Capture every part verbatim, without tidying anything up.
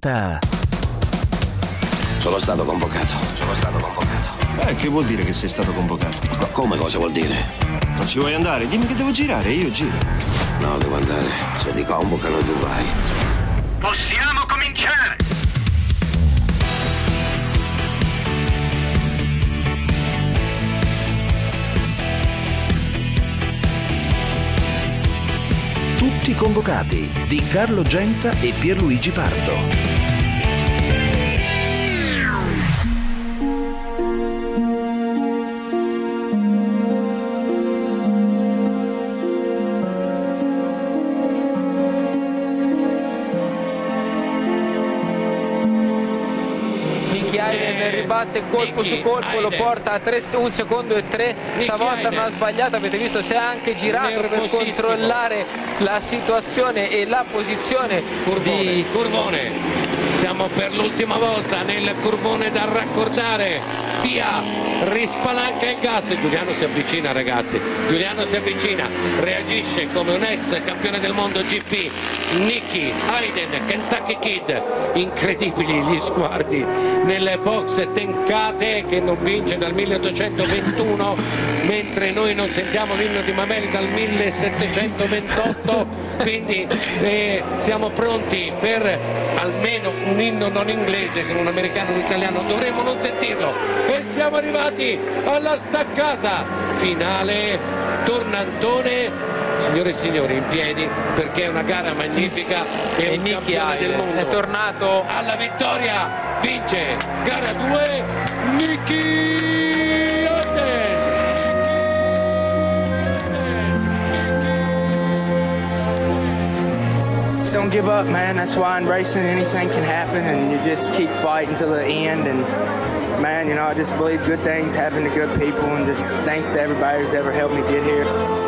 Genta. Sono stato convocato. Sono stato convocato. Eh, che vuol dire che sei stato convocato? Ma come cosa vuol dire? Non ci vuoi andare? Dimmi che devo girare, io giro. No, devo andare. Se ti convocano tu vai. Possiamo cominciare! Tutti convocati di Carlo Genta e Pierluigi Pardo. Ribatte colpo su colpo, lo porta a tre, un secondo e tre, stavolta non ha sbagliato, avete visto, si è anche girato per controllare la situazione e la posizione curvone, di curvone. Siamo per l'ultima volta nel curvone da raccordare, via, rispalanca il gas, Giuliano si avvicina ragazzi, Giuliano si avvicina, reagisce come un ex campione del mondo G P, Nicky Hayden, Kentucky Kid, incredibili gli sguardi nelle box Tenkate che non vince dal milleottocentoventuno, mentre noi non sentiamo l'inno di Mameli dal millesettecentoventotto, quindi eh, siamo pronti per almeno un inno non inglese, che un americano o un italiano dovremmo non sentirlo, e siamo arrivati alla staccata finale, tornantone. Signore e signori, in piedi, perché è una gara magnifica e, e un Nicky campione del mondo è tornato alla vittoria, vince gara due Nicky Hayden. Don't give up, man. That's why in racing anything can happen, and you just keep fighting to the end. And man, you know, I just believe good things happen to good people, and just thanks to everybody who's ever helped me get here.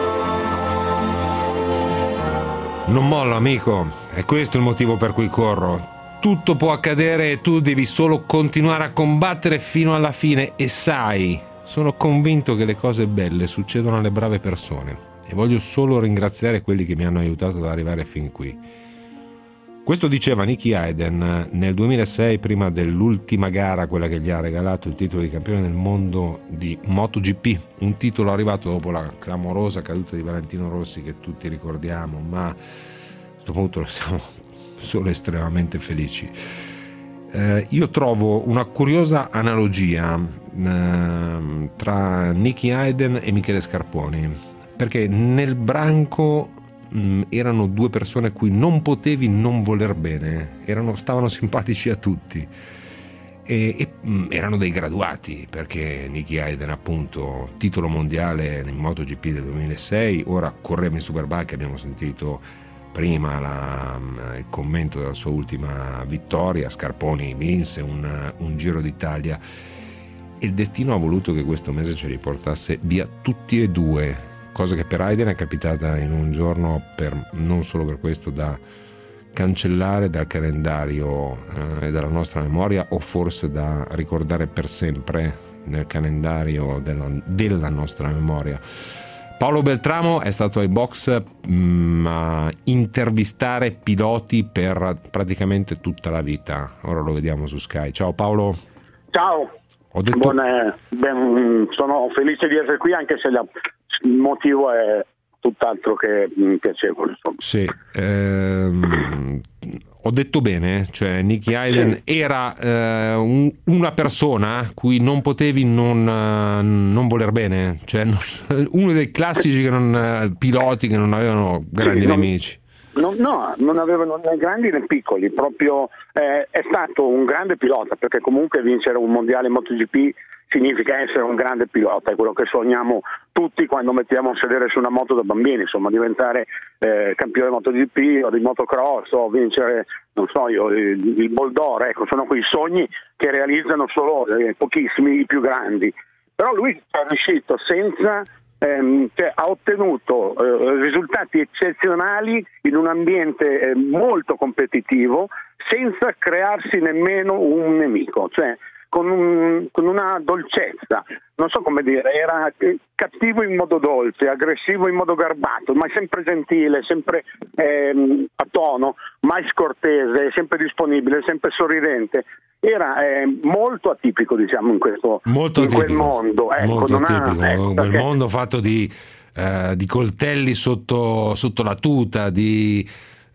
Non mollo, amico, è questo il motivo per cui corro. Tutto può accadere e tu devi solo continuare a combattere fino alla fine, e sai, sono convinto che le cose belle succedono alle brave persone e voglio solo ringraziare quelli che mi hanno aiutato ad arrivare fin qui. Questo diceva Nicky Hayden nel duemilasei, prima dell'ultima gara, quella che gli ha regalato il titolo di campione del mondo di MotoGP, un titolo arrivato dopo la clamorosa caduta di Valentino Rossi che tutti ricordiamo, ma a questo punto siamo solo estremamente felici. Eh, io trovo una curiosa analogia eh, tra Nicky Hayden e Michele Scarponi, perché nel branco erano due persone a cui non potevi non voler bene, erano, stavano simpatici a tutti e, e erano dei graduati, perché Nicky Hayden appunto titolo mondiale in MotoGP del duemilasei, ora correva in Superbike, abbiamo sentito prima la, il commento della sua ultima vittoria, Scarponi vinse un, un Giro d'Italia e il destino ha voluto che questo mese ce li portasse via tutti e due, cosa che per Hayden è capitata in un giorno, per, non solo per questo, da cancellare dal calendario eh, e dalla nostra memoria, o forse da ricordare per sempre nel calendario della, della nostra memoria. Paolo Beltramo è stato ai box mh, a intervistare piloti per praticamente tutta la vita, ora lo vediamo su Sky. Ciao Paolo. Ciao. Ho detto... Buon, eh, ben, sono felice di essere qui, anche se la, il motivo è tutt'altro che mh, piacevole, insomma. Sì, ehm, ho detto bene, cioè Nicky Hayden sì. era eh, un, una persona cui non potevi non, non voler bene, cioè uno dei classici che non, piloti che non avevano grandi sì, non, nemici. No, no, non avevano né grandi né piccoli, proprio eh, è stato un grande pilota, perché comunque vincere un mondiale MotoGP significa essere un grande pilota, è quello che sogniamo tutti quando mettiamo a sedere su una moto da bambini, insomma, diventare eh, campione MotoGP o di motocross o vincere, non so io, il, il Ball d'Oro, ecco, sono quei sogni che realizzano solo eh, pochissimi, i più grandi. Però lui è riuscito senza, ehm, cioè, ha ottenuto eh, risultati eccezionali in un ambiente eh, molto competitivo, senza crearsi nemmeno un nemico, cioè con, un, con una dolcezza, non so come dire, era cattivo in modo dolce, aggressivo in modo garbato, ma sempre gentile, sempre ehm, a tono, mai scortese, sempre disponibile, sempre sorridente. Era eh, molto atipico, diciamo, in questo molto in atipico, quel mondo. Ecco, molto non atipico, ha, ecco, quel perché... mondo fatto di, eh, di coltelli sotto, sotto la tuta, di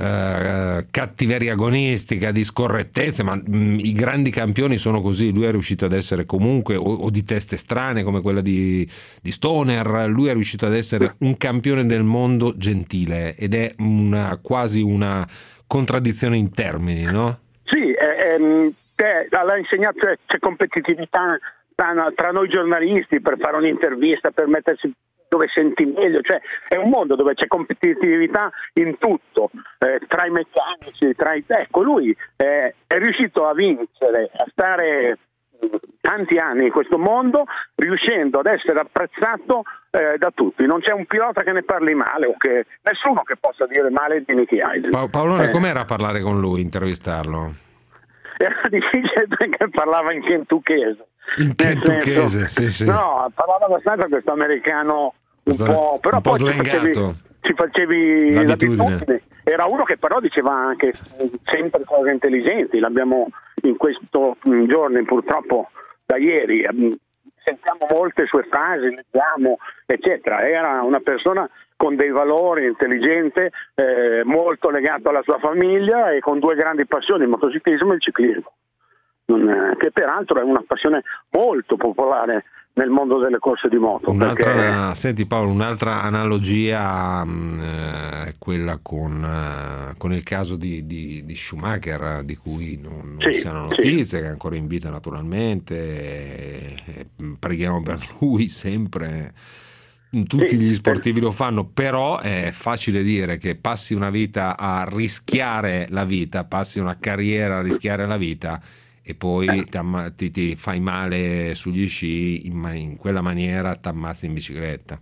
eh, cattiveria agonistica, di scorrettezze, ma mh, i grandi campioni sono così. Lui è riuscito ad essere comunque, o, o di teste strane come quella di, di Stoner, lui è riuscito ad essere un campione del mondo gentile, ed è una, quasi una contraddizione in termini, no? Sì, ehm, te, l'ha insegnato, c'è, c'è competitività tra, tra noi giornalisti per fare un'intervista, per mettersi dove senti meglio, cioè è un mondo dove c'è competitività in tutto, eh, tra i meccanici, tra i... Ecco, lui eh, è riuscito a vincere, a stare tanti anni in questo mondo, riuscendo ad essere apprezzato eh, da tutti. Non c'è un pilota che ne parli male, o che nessuno che possa dire male di Nicky Hayden. Pa- Paolone, eh. com'era parlare con lui, intervistarlo? Era difficile perché parlava in kentuckese. In kentuckese, sì, sì. No, parlava abbastanza questo americano un Questo po', però un po' poi ci facevi, slengato. ci facevi L'abitudine. l'abitudine. Era uno che però diceva anche sempre cose intelligenti. L'abbiamo in questo giorno, purtroppo da ieri, sentiamo molte sue frasi, leggiamo, eccetera. Era una persona con dei valori, intelligente, eh, molto legato alla sua famiglia e con due grandi passioni, il motociclismo e il ciclismo, non, che peraltro è una passione molto popolare nel mondo delle corse di moto. Un'altra, perché... Senti Paolo, un'altra analogia è eh, quella con, eh, con il caso di, di, di Schumacher, di cui non, non sì, si hanno notizie, sì. che è ancora in vita naturalmente, e, e preghiamo per lui sempre. Tutti gli sportivi lo fanno, però è facile dire che passi una vita a rischiare la vita, passi una carriera a rischiare la vita e poi ti, ti fai male sugli sci, in, in quella maniera ti ammazzi in bicicletta.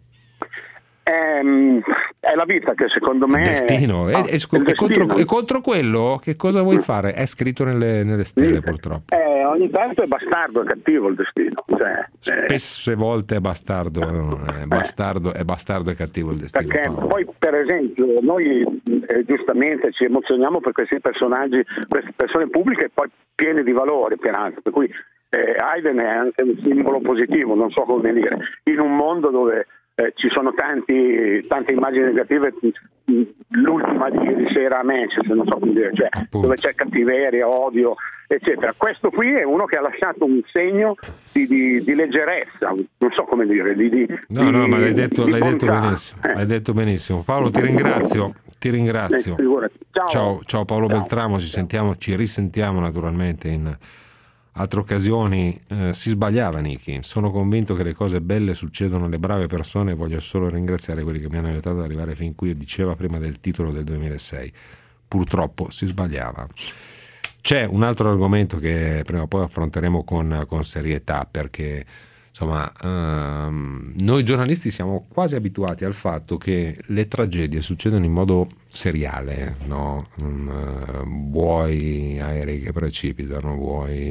È, è la vita che secondo me il destino. è, no, è, è, è, contro, è contro quello che cosa vuoi fare? È scritto nelle, nelle stelle, purtroppo. Eh, ogni tanto è bastardo, è cattivo il destino, cioè, spesse eh, volte è bastardo, no? è bastardo è bastardo e cattivo il destino, perché Paolo. Poi per esempio noi eh, giustamente ci emozioniamo per questi personaggi, queste persone pubbliche, poi piene di valore peraltro, per cui eh, Hayden è anche un simbolo positivo, non so come dire, in un mondo dove Eh, ci sono tanti, tante immagini negative, l'ultima di ieri sera a Manchester, non so come dire, cioè, dove c'è cattiveria, odio, eccetera. Questo qui è uno che ha lasciato un segno di, di, di leggerezza, non so come dire, di, di no di, no ma l'hai detto, di l'hai detto bontà. benissimo eh. l'hai detto benissimo Paolo, ti ringrazio ti ringrazio Eh, ciao. ciao ciao Paolo Ciao. Beltramo, ci sentiamo, ci risentiamo naturalmente in altre occasioni. Eh, si sbagliava Nicky, sono convinto che le cose belle succedono alle brave persone, voglio solo ringraziare quelli che mi hanno aiutato ad arrivare fin qui, diceva prima del titolo del duemilasei. Purtroppo si sbagliava. C'è un altro argomento che prima o poi affronteremo con, con serietà, perché insomma ehm, noi giornalisti siamo quasi abituati al fatto che le tragedie succedono in modo seriale, no? Mm, vuoi aerei che precipitano, vuoi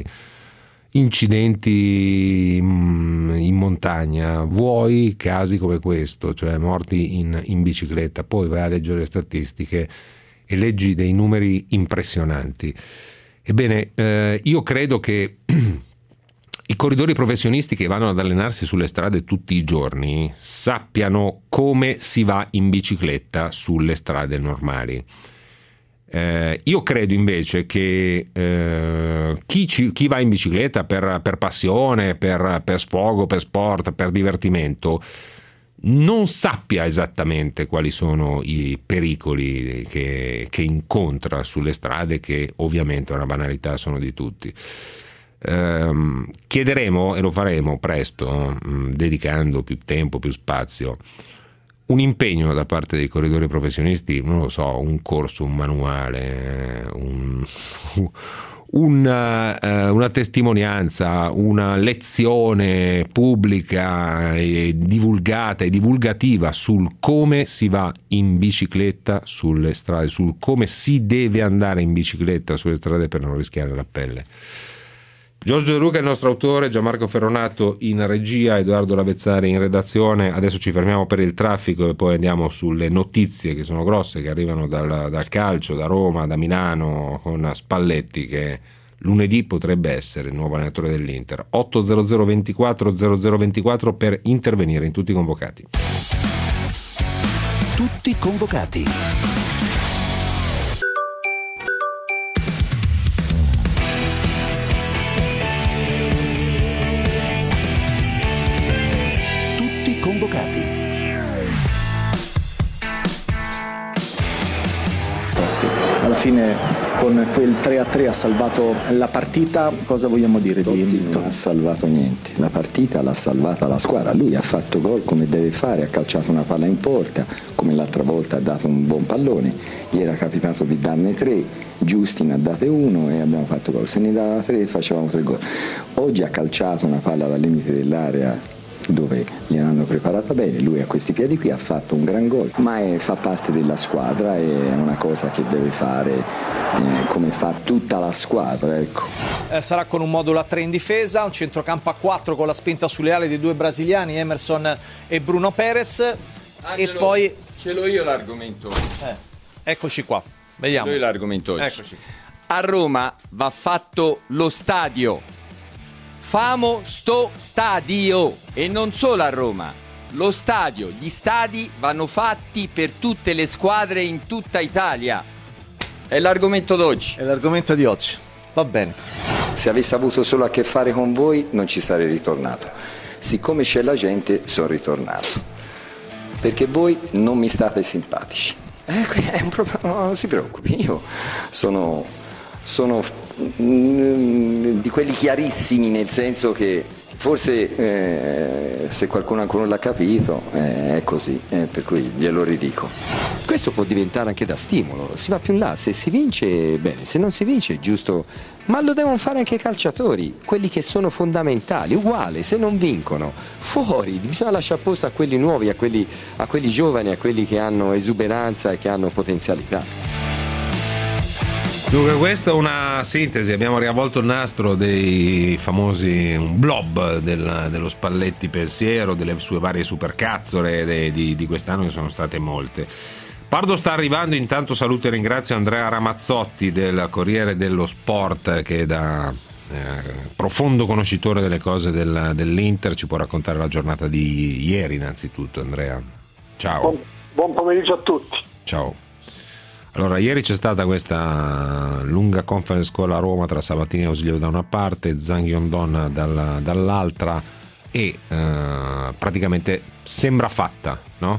incidenti in montagna, vuoi casi come questo, cioè morti in, in bicicletta. Poi vai a leggere le statistiche e leggi dei numeri impressionanti. Ebbene, eh, io credo che i corridori professionisti che vanno ad allenarsi sulle strade tutti i giorni sappiano come si va in bicicletta sulle strade normali. Eh, io credo invece che eh, chi, ci, chi va in bicicletta per, per passione, per, per sfogo, per sport, per divertimento, non sappia esattamente quali sono i pericoli che, che incontra sulle strade, che ovviamente è una banalità, sono di tutti. Eh, chiederemo, e lo faremo presto, mh, dedicando più tempo, più spazio, un impegno da parte dei corridori professionisti, non lo so, un corso, un manuale, un, una, una testimonianza, una lezione pubblica e divulgata e divulgativa sul come si va in bicicletta sulle strade, sul come si deve andare in bicicletta sulle strade per non rischiare la pelle. Giorgio De Luca è il nostro autore, Gianmarco Ferronato in regia, Edoardo Lavezzari in redazione. Adesso ci fermiamo per il traffico e poi andiamo sulle notizie che sono grosse, che arrivano dal, dal calcio, da Roma, da Milano, con Spalletti che lunedì potrebbe essere il nuovo allenatore dell'Inter. otto zero zero ventiquattro zero zero ventiquattro per intervenire in tutti i convocati. Tutti convocati. Convocati. Totti, alla fine con quel tre a tre ha salvato la partita, cosa vogliamo dire Totti di non Totti? ha salvato niente, la partita l'ha salvata la squadra, lui ha fatto gol come deve fare, ha calciato una palla in porta, come l'altra volta ha dato un buon pallone, gli era capitato di darne tre, giusti ne ha date uno e abbiamo fatto gol, se ne dava tre facevamo tre gol. Oggi ha calciato una palla dal limite dell'area dove gliel'hanno preparata bene, lui a questi piedi qui ha fatto un gran gol, ma è, fa parte della squadra, è una cosa che deve fare eh, come fa tutta la squadra, ecco. Eh, sarà con un modulo a tre in difesa, un centrocampo a quattro con la spinta sulle ali dei due brasiliani, Emerson e Bruno Perez. Angelo, e poi ce l'ho io l'argomento. Eh, eccoci qua, vediamo. Ce l'ho io l'argomento oggi. Eccoci. A Roma va fatto lo stadio. Famo sto stadio, e non solo a Roma, lo stadio, gli stadi vanno fatti per tutte le squadre in tutta Italia. È l'argomento d'oggi. È l'argomento di oggi, va bene. Se avessi avuto solo a che fare con voi non ci sarei ritornato, siccome c'è la gente sono ritornato, perché voi non mi state simpatici. Eh, è un problema, non si preoccupi, io sono... sono di quelli chiarissimi, nel senso che forse eh, se qualcuno ancora non l'ha capito eh, è così, eh, per cui glielo ridico. Questo può diventare anche da stimolo, si va più in là, se si vince bene, se non si vince è giusto, ma lo devono fare anche i calciatori, quelli che sono fondamentali, uguale, se non vincono fuori, bisogna lasciare posto a quelli nuovi, a quelli, a quelli giovani, a quelli che hanno esuberanza e che hanno potenzialità. Dunque, questa è una sintesi, abbiamo riavvolto il nastro dei famosi un blob del, dello Spalletti pensiero, delle sue varie supercazzole de, di, di quest'anno, che sono state molte. Pardo sta arrivando, intanto saluto e ringrazio Andrea Ramazzotti del Corriere dello Sport, che da eh, profondo conoscitore delle cose del, dell'Inter ci può raccontare la giornata di ieri innanzitutto. Andrea, ciao. Buon, buon pomeriggio a tutti. Ciao. Allora, ieri c'è stata questa lunga conference call a Roma tra Sabatini e Ausilio da una parte, Zhang Yondon dal, dall'altra e eh, praticamente sembra fatta, no?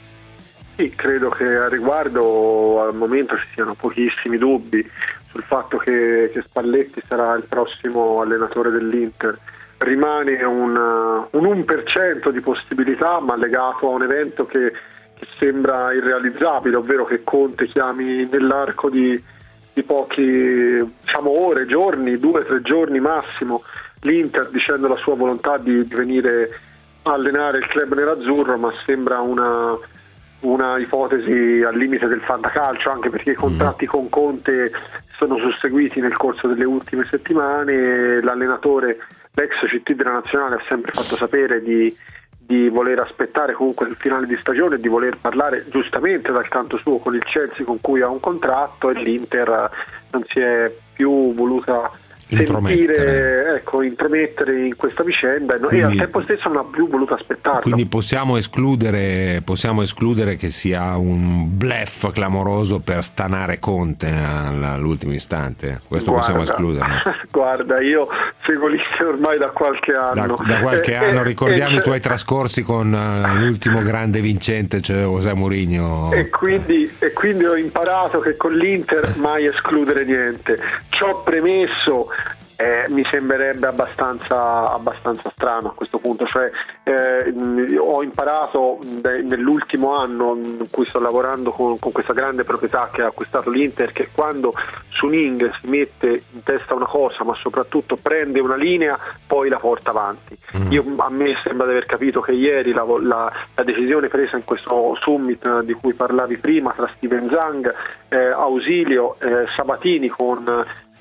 Sì, credo che a riguardo al momento ci siano pochissimi dubbi sul fatto che, che Spalletti sarà il prossimo allenatore dell'Inter. Rimane un, un uno per cento di possibilità, ma legato a un evento che sembra irrealizzabile, ovvero che Conte chiami nell'arco di, di pochi, diciamo, ore, giorni, due o tre giorni massimo, l'Inter dicendo la sua volontà di, di venire a allenare il club nerazzurro, ma sembra una, una ipotesi al limite del fantacalcio, anche perché i contratti con Conte sono susseguiti nel corso delle ultime settimane. L'allenatore, l'ex C T della Nazionale, ha sempre fatto sapere di di voler aspettare comunque il finale di stagione e di voler parlare giustamente dal canto suo con il Chelsea, con cui ha un contratto, e l'Inter non si è più voluta intromettere. sentire, ecco, intromettere in questa vicenda. Quindi, e al tempo stesso non ha più voluto aspettarlo. Quindi possiamo escludere, possiamo escludere che sia un bluff clamoroso per stanare Conte all'ultimo istante. Questo guarda, possiamo escluderlo. Guarda, io seguo l'Inter ormai da qualche anno. Da, da qualche eh, anno, eh, ricordiamo eh, i tuoi trascorsi con uh, l'ultimo grande vincente, cioè José Mourinho. E quindi, e quindi ho imparato che con l'Inter mai escludere niente. Ciò premesso, Eh, mi sembrerebbe abbastanza, abbastanza strano a questo punto, cioè eh, ho imparato de, nell'ultimo anno in cui sto lavorando con, con questa grande proprietà che ha acquistato l'Inter, che quando Suning si mette in testa una cosa, ma soprattutto prende una linea, poi la porta avanti. Mm. Io, a me sembra di aver capito che ieri la, la, la decisione presa in questo summit di cui parlavi prima tra Steven Zhang, eh, Ausilio, eh, Sabatini con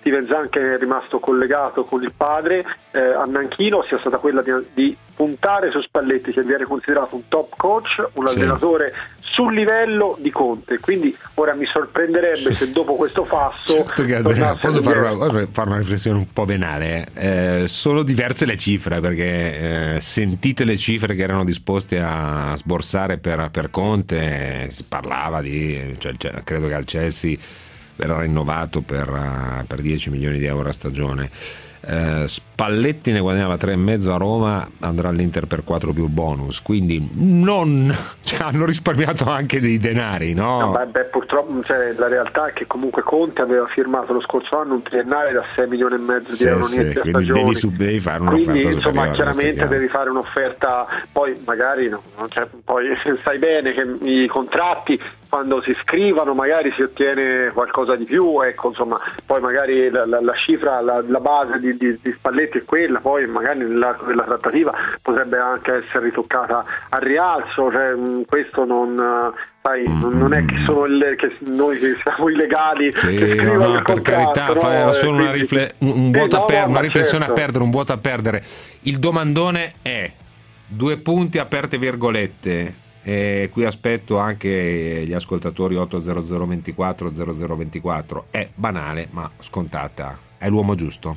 Steven Zahn, che è rimasto collegato con il padre eh, a Nanchino, sia stata quella di, di puntare su Spalletti, che viene considerato un top coach, un sì. allenatore sul livello di Conte. Quindi ora mi sorprenderebbe se dopo questo passo certo che Andrea, posso fare una, fare una riflessione un po' banale, eh, sono diverse le cifre, perché eh, sentite le cifre che erano disposti a sborsare per, per Conte, si parlava di cioè, cioè, credo che al Chelsea verrà rinnovato per, per dieci milioni di euro a stagione. Uh, Spalletti ne guadagnava tre e mezzo a Roma, andrà all'Inter per quattro più bonus, quindi non cioè, hanno risparmiato anche dei denari, no? no beh, beh, purtroppo cioè, la realtà è che comunque Conte aveva firmato lo scorso anno un triennale da sei milioni e mezzo di sì, euro sì, ogni quindi stagioni, devi, sub- devi fare un'offerta quindi insomma superiore, chiaramente devi fare un'offerta, poi magari no, cioè, poi sai bene che i contratti quando si scrivano magari si ottiene qualcosa di più, ecco, insomma, poi magari la, la, la cifra, la, la base di, di, di Spalletti è quella, poi magari nell'arco della trattativa potrebbe anche essere ritoccata al rialzo, cioè, questo non, sai, non è che sono il, che noi che siamo illegali, sì, che no, no, per contratto, carità, no? era solo quindi, una, rifle- un, un sì, vuoto no, a per- no, una riflessione certo. a perdere, un vuoto a perdere. Il domandone è due punti aperte virgolette. E qui aspetto anche gli ascoltatori otto zero zero ventiquattro zero zero ventiquattro. È banale ma scontata. È l'uomo giusto?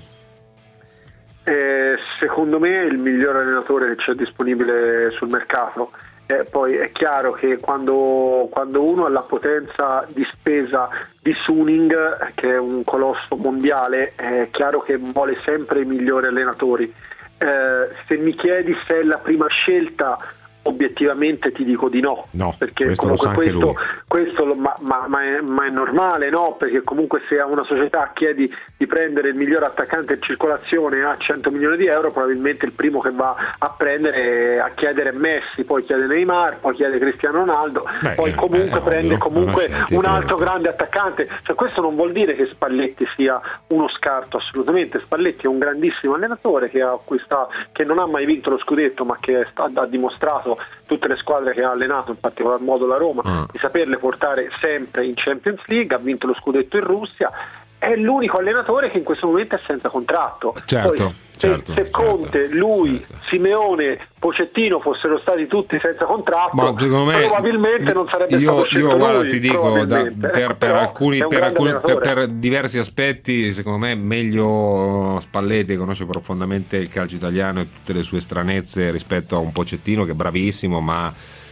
Eh, secondo me è il miglior allenatore che c'è disponibile sul mercato. Eh, poi è chiaro che quando, quando uno ha la potenza di spesa di Suning, che è un colosso mondiale, è chiaro che vuole sempre i migliori allenatori. Eh, se mi chiedi se è la prima scelta, obiettivamente ti dico di no, no perché questo lo sa anche questo, lui. questo lo, ma, ma, ma, è, ma è normale, no? Perché comunque se a una società chiedi di prendere il miglior attaccante in circolazione a cento milioni di euro, probabilmente il primo che va a prendere a chiedere Messi, poi chiede Neymar, poi chiede Cristiano Ronaldo, Beh, poi comunque eh, prende ovvio, comunque un altro grande attaccante. Cioè, questo non vuol dire che Spalletti sia uno scarto, assolutamente. Spalletti è un grandissimo allenatore che, ha questa, che non ha mai vinto lo scudetto, ma che sta, ha dimostrato tutte le squadre che ha allenato, in particolar modo la Roma, ah. di saperle portare sempre in Champions League, ha vinto lo scudetto in Russia, è l'unico allenatore che in questo momento è senza contratto. Certo, Poi, certo, se, se Conte, certo, lui, certo. Simeone, Pochettino fossero stati tutti senza contratto, ma secondo me, probabilmente non sarebbe io, stato scelto io guarda, lui, ti dico da, per, ecco, per, alcuni, per, alcuni per, per, per diversi aspetti secondo me meglio Spalletti, che conosce profondamente il calcio italiano e tutte le sue stranezze, rispetto a un Pochettino che è bravissimo ma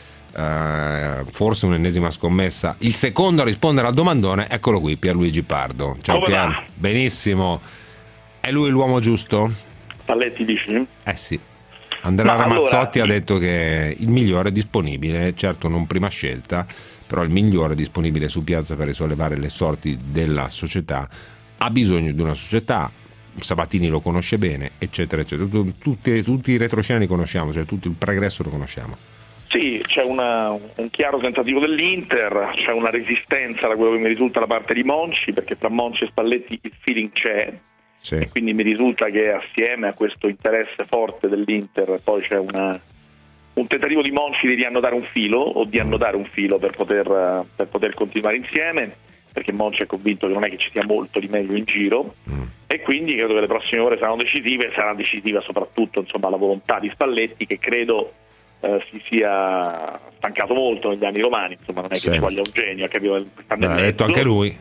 Uh, forse un'ennesima scommessa. Il secondo a rispondere al domandone, eccolo qui, Pierluigi Pardo. Ciao Come Pier. va? Benissimo. È lui l'uomo giusto? Spalletti dici? Eh sì. Andrea Ma Ramazzotti allora... ha detto che il migliore è disponibile, certo non prima scelta, però il migliore è disponibile su piazza per risollevare le sorti della società. Ha bisogno di una società, Sabatini lo conosce bene, eccetera, eccetera. Tutti, tutti i retroscena li conosciamo, cioè tutto il pregresso lo conosciamo. Sì, c'è una, un chiaro tentativo dell'Inter, c'è una resistenza da quello che mi risulta da parte di Monci, perché tra Monci e Spalletti il feeling c'è, sì. E quindi mi risulta che assieme a questo interesse forte dell'Inter poi c'è una, un tentativo di Monci di riannodare un filo o di annodare un filo per poter, per poter continuare insieme, perché Monci è convinto che non è che ci sia molto di meglio in giro, mm. e quindi credo che le prossime ore saranno decisive, sarà decisiva soprattutto insomma la volontà di Spalletti, che credo Uh, si sia stancato molto negli anni romani, insomma non è sì. che ci voglia un genio, capito? L'ha detto anche lui.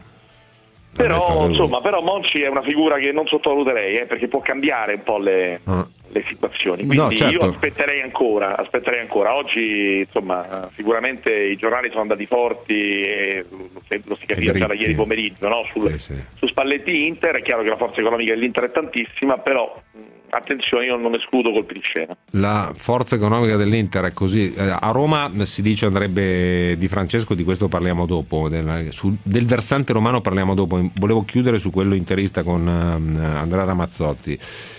Però anche insomma, lui. però Monci è una figura che non sottovaluterei, eh, perché può cambiare un po' le, ah. le situazioni. Quindi no, certo. io aspetterei ancora, aspetterei ancora. Oggi insomma sicuramente i giornali sono andati forti e lo, lo si capisce già da ieri pomeriggio, no? Sul, sì, sì. Su Spalletti Inter, è chiaro che la forza economica dell'Inter è tantissima, però attenzione, io non escludo colpi di scena. La forza economica dell'Inter è così. A Roma si dice andrebbe Di Francesco, di questo parliamo dopo, del, sul, del versante romano parliamo dopo. Volevo chiudere su quello interista con uh, Andrea Ramazzotti.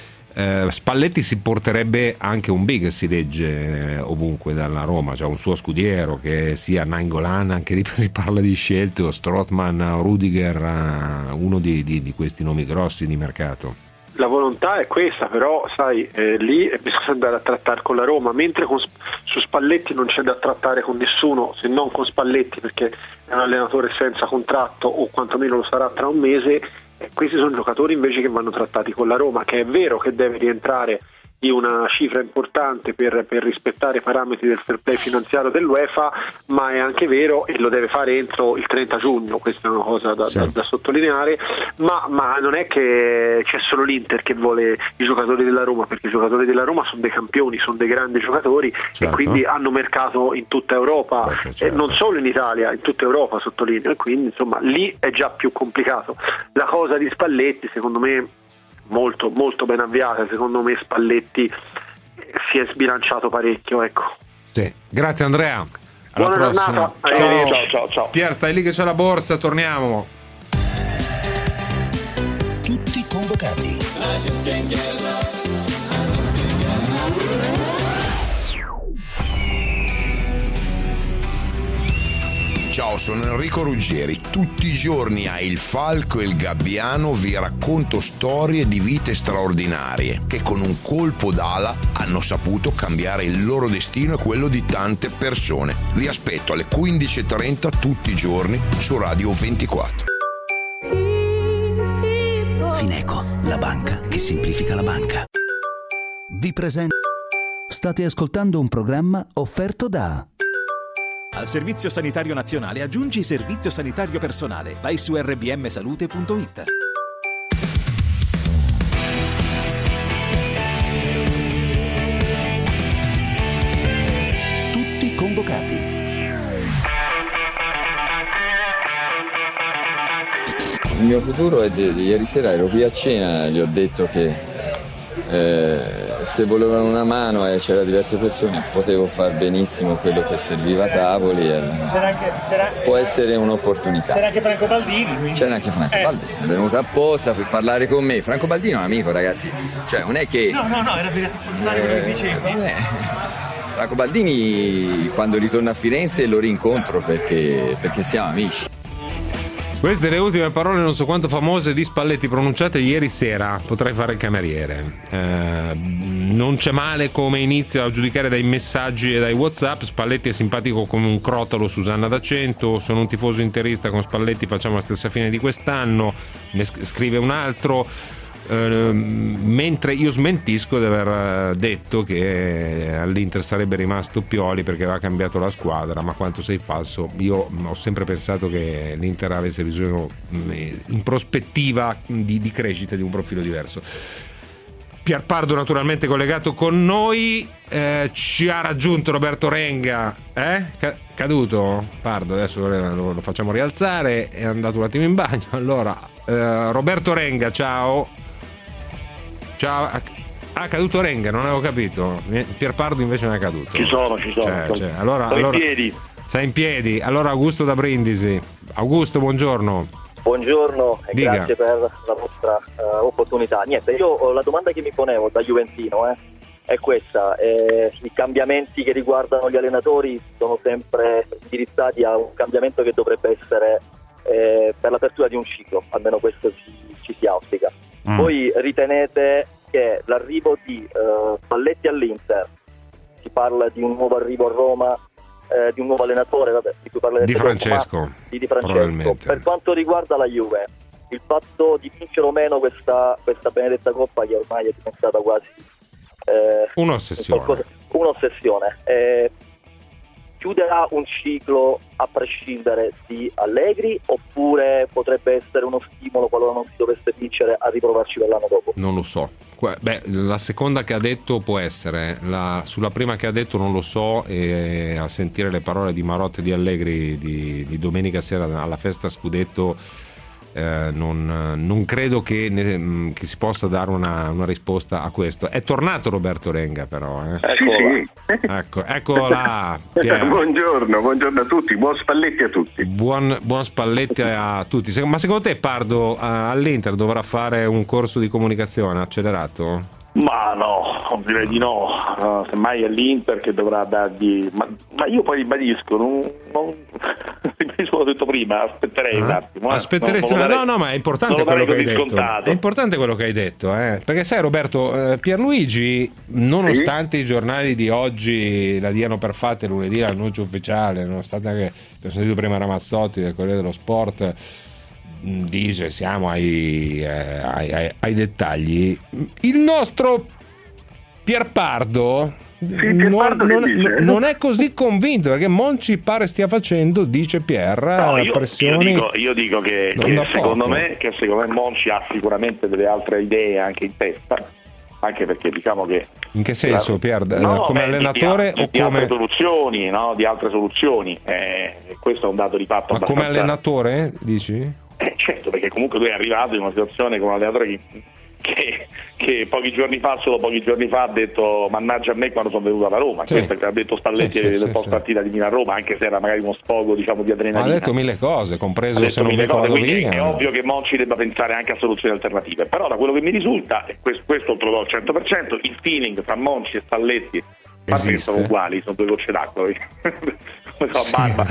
Uh, Spalletti si porterebbe anche un big, si legge eh, ovunque dalla Roma, cioè un suo scudiero, che sia Nainggolan, anche lì si parla di scelte, o Strootman, o Rudiger, uh, uno di, di, di questi nomi grossi di mercato. La volontà è questa, però sai, eh, lì bisogna andare a trattare con la Roma, mentre con, su Spalletti non c'è da trattare con nessuno, se non con Spalletti, perché è un allenatore senza contratto o quantomeno lo sarà tra un mese. Questi sono giocatori invece che vanno trattati con la Roma, che è vero che deve rientrare di una cifra importante per, per rispettare i parametri del fair play finanziario dell'UEFA, ma è anche vero, e lo deve fare entro il trenta giugno, questa è una cosa da, sì. da, da sottolineare, ma, ma non è che c'è solo l'Inter che vuole i giocatori della Roma, perché i giocatori della Roma sono dei campioni, sono dei grandi giocatori, certo. e quindi hanno mercato in tutta Europa, questo, certo. e non solo in Italia, in tutta Europa, sottolineo, e quindi insomma lì è già più complicato. La cosa di Spalletti secondo me molto molto ben avviata, secondo me Spalletti si è sbilanciato parecchio, ecco. Sì. Grazie Andrea, alla buona prossima. Ciao. Ciao, ciao, ciao. Pier, stai lì che c'è la borsa, torniamo. Tutti convocati. Ciao, sono Enrico Ruggeri. Tutti i giorni a Il Falco e il Gabbiano vi racconto storie di vite straordinarie che con un colpo d'ala hanno saputo cambiare il loro destino e quello di tante persone. Vi aspetto alle quindici e trenta tutti i giorni su Radio ventiquattro. Fineco, la banca che semplifica la banca. Vi presento. State ascoltando un programma offerto da... Al Servizio Sanitario Nazionale aggiungi Servizio Sanitario Personale. Vai su erre bi emme salute punto it. Tutti convocati. Il mio futuro è di, di ieri sera ero qui a cena, gli ho detto che eh, se volevano una mano e eh, c'erano diverse persone, potevo far benissimo quello che serviva a tavoli. Eh, c'era anche, c'era... Può essere un'opportunità. C'era anche Franco Baldini. Quindi... C'era anche Franco eh. Baldini, è venuto apposta per parlare con me. Franco Baldini è un amico, ragazzi. Cioè, non è che. No, no, no, era per rafforzare quello che dicevi. Eh, Franco Baldini, quando ritorno a Firenze, lo rincontro perché, perché siamo amici. Queste le ultime parole non so quanto famose di Spalletti pronunciate ieri sera. Potrei fare il cameriere. Eh, non c'è male come inizio a giudicare dai messaggi e dai WhatsApp. Spalletti è simpatico come un crotalo, Susanna D'Acento. Sono un tifoso interista, con Spalletti facciamo la stessa fine di quest'anno. Ne scrive un altro. Uh, mentre io smentisco di aver detto che all'Inter sarebbe rimasto Pioli perché aveva cambiato la squadra, ma quanto sei falso. Io ho sempre pensato che l'Inter avesse bisogno in prospettiva di, di crescita di un profilo diverso. Pier Pardo naturalmente collegato con noi, eh, ci ha raggiunto Roberto Renga, eh? Caduto Pardo, adesso lo, lo facciamo rialzare, è andato un attimo in bagno. Allora eh, Roberto Renga, ciao. Ciao, ha caduto Renga, non avevo capito. Pier Pardo invece non è caduto. Ci sono, ci sono. Cioè, cioè, allora, Sto allora, in piedi. Sei in piedi. Allora Augusto da Brindisi. Augusto, buongiorno. Buongiorno e Dica. grazie per la vostra uh, opportunità. Niente, io la domanda che mi ponevo da juventino eh, è questa. Eh, I cambiamenti che riguardano gli allenatori sono sempre indirizzati a un cambiamento che dovrebbe essere eh, per l'apertura di un ciclo, almeno questo ci, ci si auspica. Mm. Voi ritenete che l'arrivo di uh, Spalletti all'Inter, si parla di un nuovo arrivo a Roma, eh, di un nuovo allenatore, vabbè, di cui parlerete Di Francesco, dopo, di, di Francesco. Per quanto riguarda la Juve, il fatto di vincere o meno questa, questa benedetta Coppa, che ormai è diventata quasi eh, un'ossessione, qualcosa, un'ossessione. Eh, chiuderà un ciclo a prescindere di Allegri, oppure potrebbe essere uno stimolo, qualora non si dovesse vincere, a riprovarci per l'anno dopo? Non lo so. Beh, la seconda che ha detto può essere, la, sulla prima che ha detto non lo so, e a sentire le parole di Marotta e di Allegri di, di domenica sera alla festa Scudetto, eh, non, non credo che, ne, che si possa dare una, una risposta a questo. È tornato Roberto Renga però, eh. Sì, sì. Ecco, eccola. Buongiorno, buongiorno a tutti, buon Spalletti a tutti. Buon, buon Spalletti a tutti. Ma secondo te Pardo all'Inter dovrà fare un corso di comunicazione accelerato? Ma no, direi di no. Uh, semmai è l'Inter che dovrà dargli. Ma, ma io poi ribadisco, non, non... ribadisco l'ho detto prima, aspetterei ah, un attimo. Eh. Aspetteresti, non, non no, no, ma è importante quello che hai detto. Scontato. È importante quello che hai detto, eh? Perché sai Roberto, eh, Pierluigi, nonostante sì? i giornali di oggi la diano per fatta lunedì l'annuncio ufficiale, nonostante che ho sentito prima Ramazzotti del Corriere dello Sport, dice, siamo ai, eh, ai, ai, ai dettagli, il nostro Pierpardo, sì, Pierpardo non, non, non, non è così convinto, perché Monchi pare stia facendo, dice Pier, no, io, pressioni. Io dico, io dico che, che secondo me che secondo me Monchi ha sicuramente delle altre idee anche in testa, anche perché diciamo che in che senso, Pier? No, come beh, allenatore di, o di come altre soluzioni, no? Di altre soluzioni, eh, questo è un dato di fatto. Ma abbastanza... come allenatore dici? Eh, certo, perché comunque lui è arrivato in una situazione come un allenatore che, che, che pochi giorni fa, solo pochi giorni fa, ha detto mannaggia a me quando sono venuto alla Roma. Sì. Questo è che ha detto Spalletti sì, sì, del post sì, partita sì. di Milan-Roma, anche se era magari uno sfogo, diciamo, di adrenalina. Ma ha detto mille cose, compreso se non mi ricordo via. È ovvio che Monchi debba pensare anche a soluzioni alternative, però da quello che mi risulta, e questo, questo lo do al cento per cento, il feeling tra Monchi e Spalletti che sono uguali, sono due gocce d'acqua come so, sì, barba.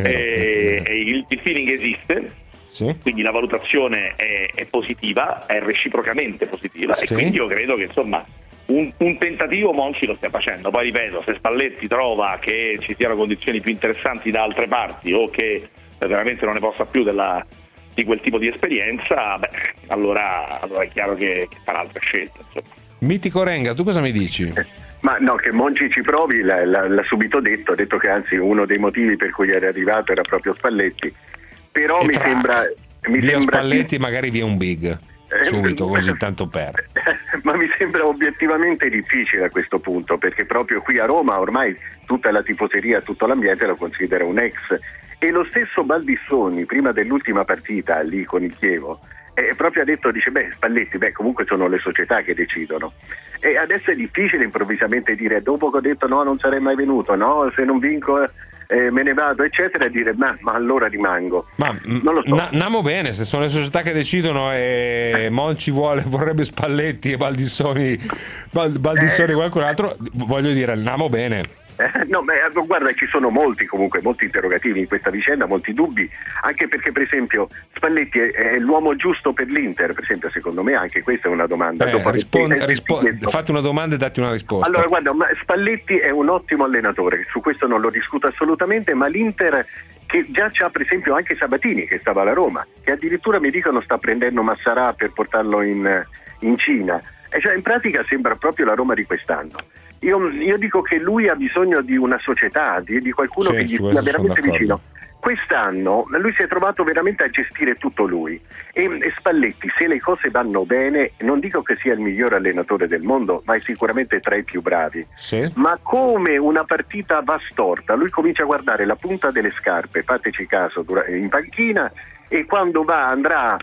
E, e il, il feeling esiste. Sì. Quindi la valutazione è, è positiva, è reciprocamente positiva, sì. E quindi io credo che insomma un, un tentativo Monchi lo stia facendo. Poi ripeto, se Spalletti trova che ci siano condizioni più interessanti da altre parti o che veramente non ne possa più della, di quel tipo di esperienza, beh, allora, allora è chiaro che, che farà altre scelte, insomma. Mitico Renga, tu cosa mi dici? Ma no, che Monchi ci provi l'ha, l'ha, l'ha subito detto, ha detto che anzi uno dei motivi per cui era arrivato era proprio Spalletti. Però e mi sembra mi via sembra Spalletti, magari via un big subito, così tanto per ma mi sembra obiettivamente difficile a questo punto, perché proprio qui a Roma ormai tutta la tifoseria, tutto l'ambiente lo considera un ex, e lo stesso Baldissoni prima dell'ultima partita lì con il Chievo eh, proprio ha detto, dice beh Spalletti, beh comunque sono le società che decidono, e adesso è difficile improvvisamente dire, dopo che ho detto no non sarei mai venuto, no se non vinco Eh, me ne vado eccetera, e dire ma, ma allora rimango, ma non lo so. Na, andiamo bene, se sono le società che decidono e Monchi vuole, vorrebbe Spalletti e Baldissoni Baldissoni eh. qualcun altro, voglio dire andiamo bene. Eh, no, beh, guarda, ci sono molti comunque, molti interrogativi in questa vicenda, molti dubbi, anche perché per esempio Spalletti è, è l'uomo giusto per l'Inter, per esempio, secondo me anche questa è una domanda. Eh, Dopo rispondi, rispondi, fate una domanda e date una risposta. Allora guarda, ma Spalletti è un ottimo allenatore, su questo non lo discuto assolutamente, ma l'Inter che già c'ha per esempio anche Sabatini che stava alla Roma, che addirittura mi dicono sta prendendo Massarà per portarlo in, in Cina, e cioè in pratica sembra proprio la Roma di quest'anno. Io, io dico che lui ha bisogno di una società, di, di qualcuno sì, che gli sia veramente vicino. Quest'anno lui si è trovato veramente a gestire tutto lui, e, e Spalletti, se le cose vanno bene, non dico che sia il miglior allenatore del mondo, ma è sicuramente tra i più bravi, sì. Ma come una partita va storta, lui comincia a guardare la punta delle scarpe, fateci caso, in panchina, e quando va andrà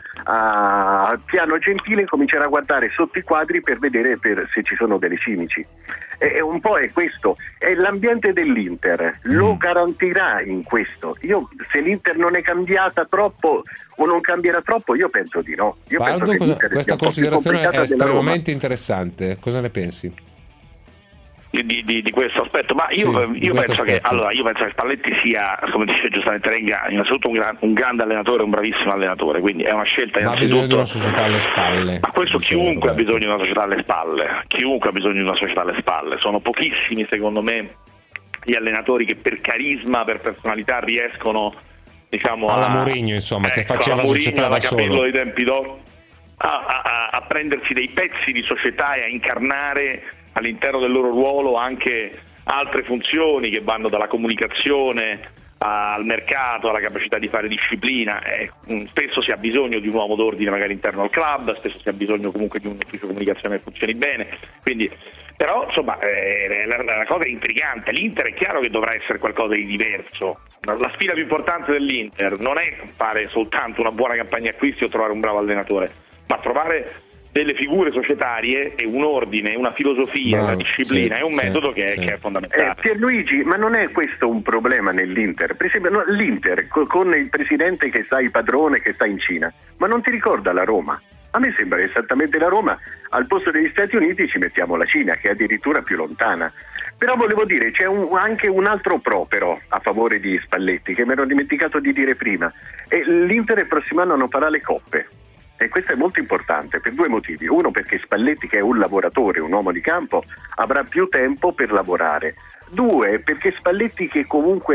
a piano gentile comincerà a guardare sotto i quadri per vedere per, se ci sono delle cimici, e un po' è questo, è l'ambiente dell'Inter, lo garantirà in questo. Io se l'Inter non è cambiata troppo o non cambierà troppo, io penso di no. Io Baldo, penso cosa, che questa considerazione è estremamente interessante, cosa ne pensi? Di, di, di questo aspetto, ma io, sì, io penso aspetto. che allora io penso che Spalletti sia, come dice giustamente Renga, innanzitutto un, gran, un grande allenatore, un bravissimo allenatore, quindi è una scelta ma innanzitutto. Ha bisogno di una società alle spalle. Ma questo chiunque ha bisogno di una società alle spalle, chiunque ha bisogno di una società alle spalle. Sono pochissimi secondo me gli allenatori che per carisma, per personalità riescono, diciamo, alla a, Mourinho, insomma, ecco, che faceva la società da solo, dei tempi do, a, a, a prendersi dei pezzi di società e a incarnare all'interno del loro ruolo anche altre funzioni che vanno dalla comunicazione al mercato, alla capacità di fare disciplina. Eh, spesso si ha bisogno di un uomo d'ordine magari interno al club, spesso si ha bisogno comunque di un ufficio comunicazione che funzioni bene, quindi però insomma eh, la, la cosa è intrigante. L'Inter è chiaro che dovrà essere qualcosa di diverso. La sfida più importante dell'Inter non è fare soltanto una buona campagna acquisti o trovare un bravo allenatore, ma trovare delle figure societarie e un ordine, una filosofia, no, una disciplina, sì, e un sì, metodo che, sì. che è fondamentale. Eh, Pierluigi, ma non è questo un problema nell'Inter? Per esempio no, l'Inter co- con il presidente che sta il padrone che sta in Cina, ma non ti ricorda la Roma? A me sembra esattamente la Roma, al posto degli Stati Uniti ci mettiamo la Cina, che è addirittura più lontana. Però volevo dire, c'è un, anche un altro pro però a favore di Spalletti, che mi ero dimenticato di dire prima, e l'Inter il prossimo anno non farà le coppe. E questo è molto importante per due motivi. Uno, perché Spalletti, che è un lavoratore, un uomo di campo, avrà più tempo per lavorare. Due, perché Spalletti, che comunque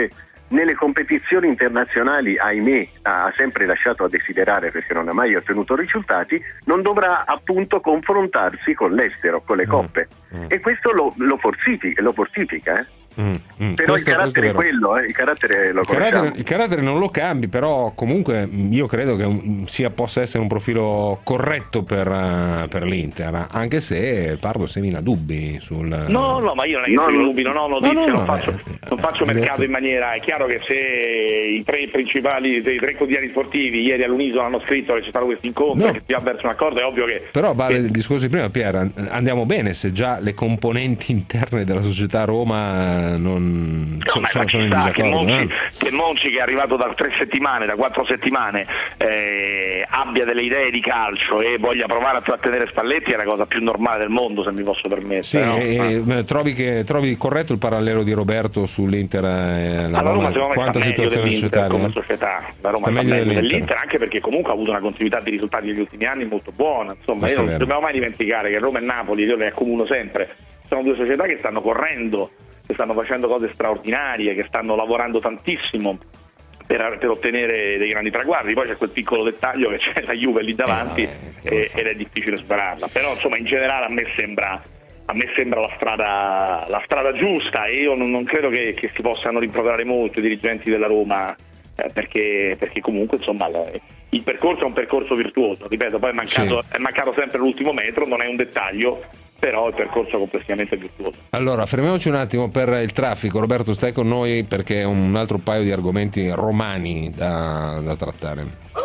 nelle competizioni internazionali, ahimè, ha sempre lasciato a desiderare perché non ha mai ottenuto risultati, non dovrà appunto confrontarsi con l'estero, con le coppe. Mm. E questo lo, lo fortifica, lo fortifica eh? Mm, mm. Però questo, il carattere è quello, eh? il carattere lo il carattere, il carattere non lo cambi, però comunque io credo che un, sia possa essere un profilo corretto per, uh, per l'Inter, anche se Pardo semina dubbi sul... No, no, ma io non è che no, dubbi, non ho notizie, no, no, non faccio, eh, non faccio mercato detto... in maniera... È chiaro che se i tre principali, i tre quotidiani sportivi ieri all'unisono hanno scritto che c'è stato questo incontro, no. che si va verso un accordo, è ovvio che... Però vale che... il discorso di prima, Pier, andiamo bene se già le componenti interne della società Roma non... No, sono, ma sono ci in sta disaccordo, che Monci, eh? che Monci, che è arrivato da tre settimane, da quattro settimane, eh, abbia delle idee di calcio e voglia provare a trattenere Spalletti è la cosa più normale del mondo, se mi posso permettere. Sì, no? e, ah. trovi, che, trovi corretto il parallelo di Roberto sull'Inter e la allora, Roma? Roma Quanta situazione societaria? Come società, la Roma sta, sta meglio dell'Inter. dell'Inter, anche perché comunque ha avuto una continuità di risultati negli ultimi anni molto buona. Insomma, io non dobbiamo mai dimenticare che Roma e Napoli, io le accomuno sempre, sono due società che stanno correndo, che stanno facendo cose straordinarie, che stanno lavorando tantissimo per, per ottenere dei grandi traguardi. Poi c'è quel piccolo dettaglio che c'è la Juve lì davanti eh, e, ed è difficile spararla, però insomma in generale a me sembra a me sembra la strada la strada giusta, e io non, non credo che, che si possano rimproverare molto i dirigenti della Roma, eh, perché, perché comunque insomma il percorso è un percorso virtuoso, ripeto, poi è mancato, sì. è mancato sempre l'ultimo metro, non è un dettaglio, però il percorso è complessivamente virtuoso. Allora, fermiamoci un attimo per il traffico. Roberto, stai con noi perché è un altro paio di argomenti romani da, da trattare.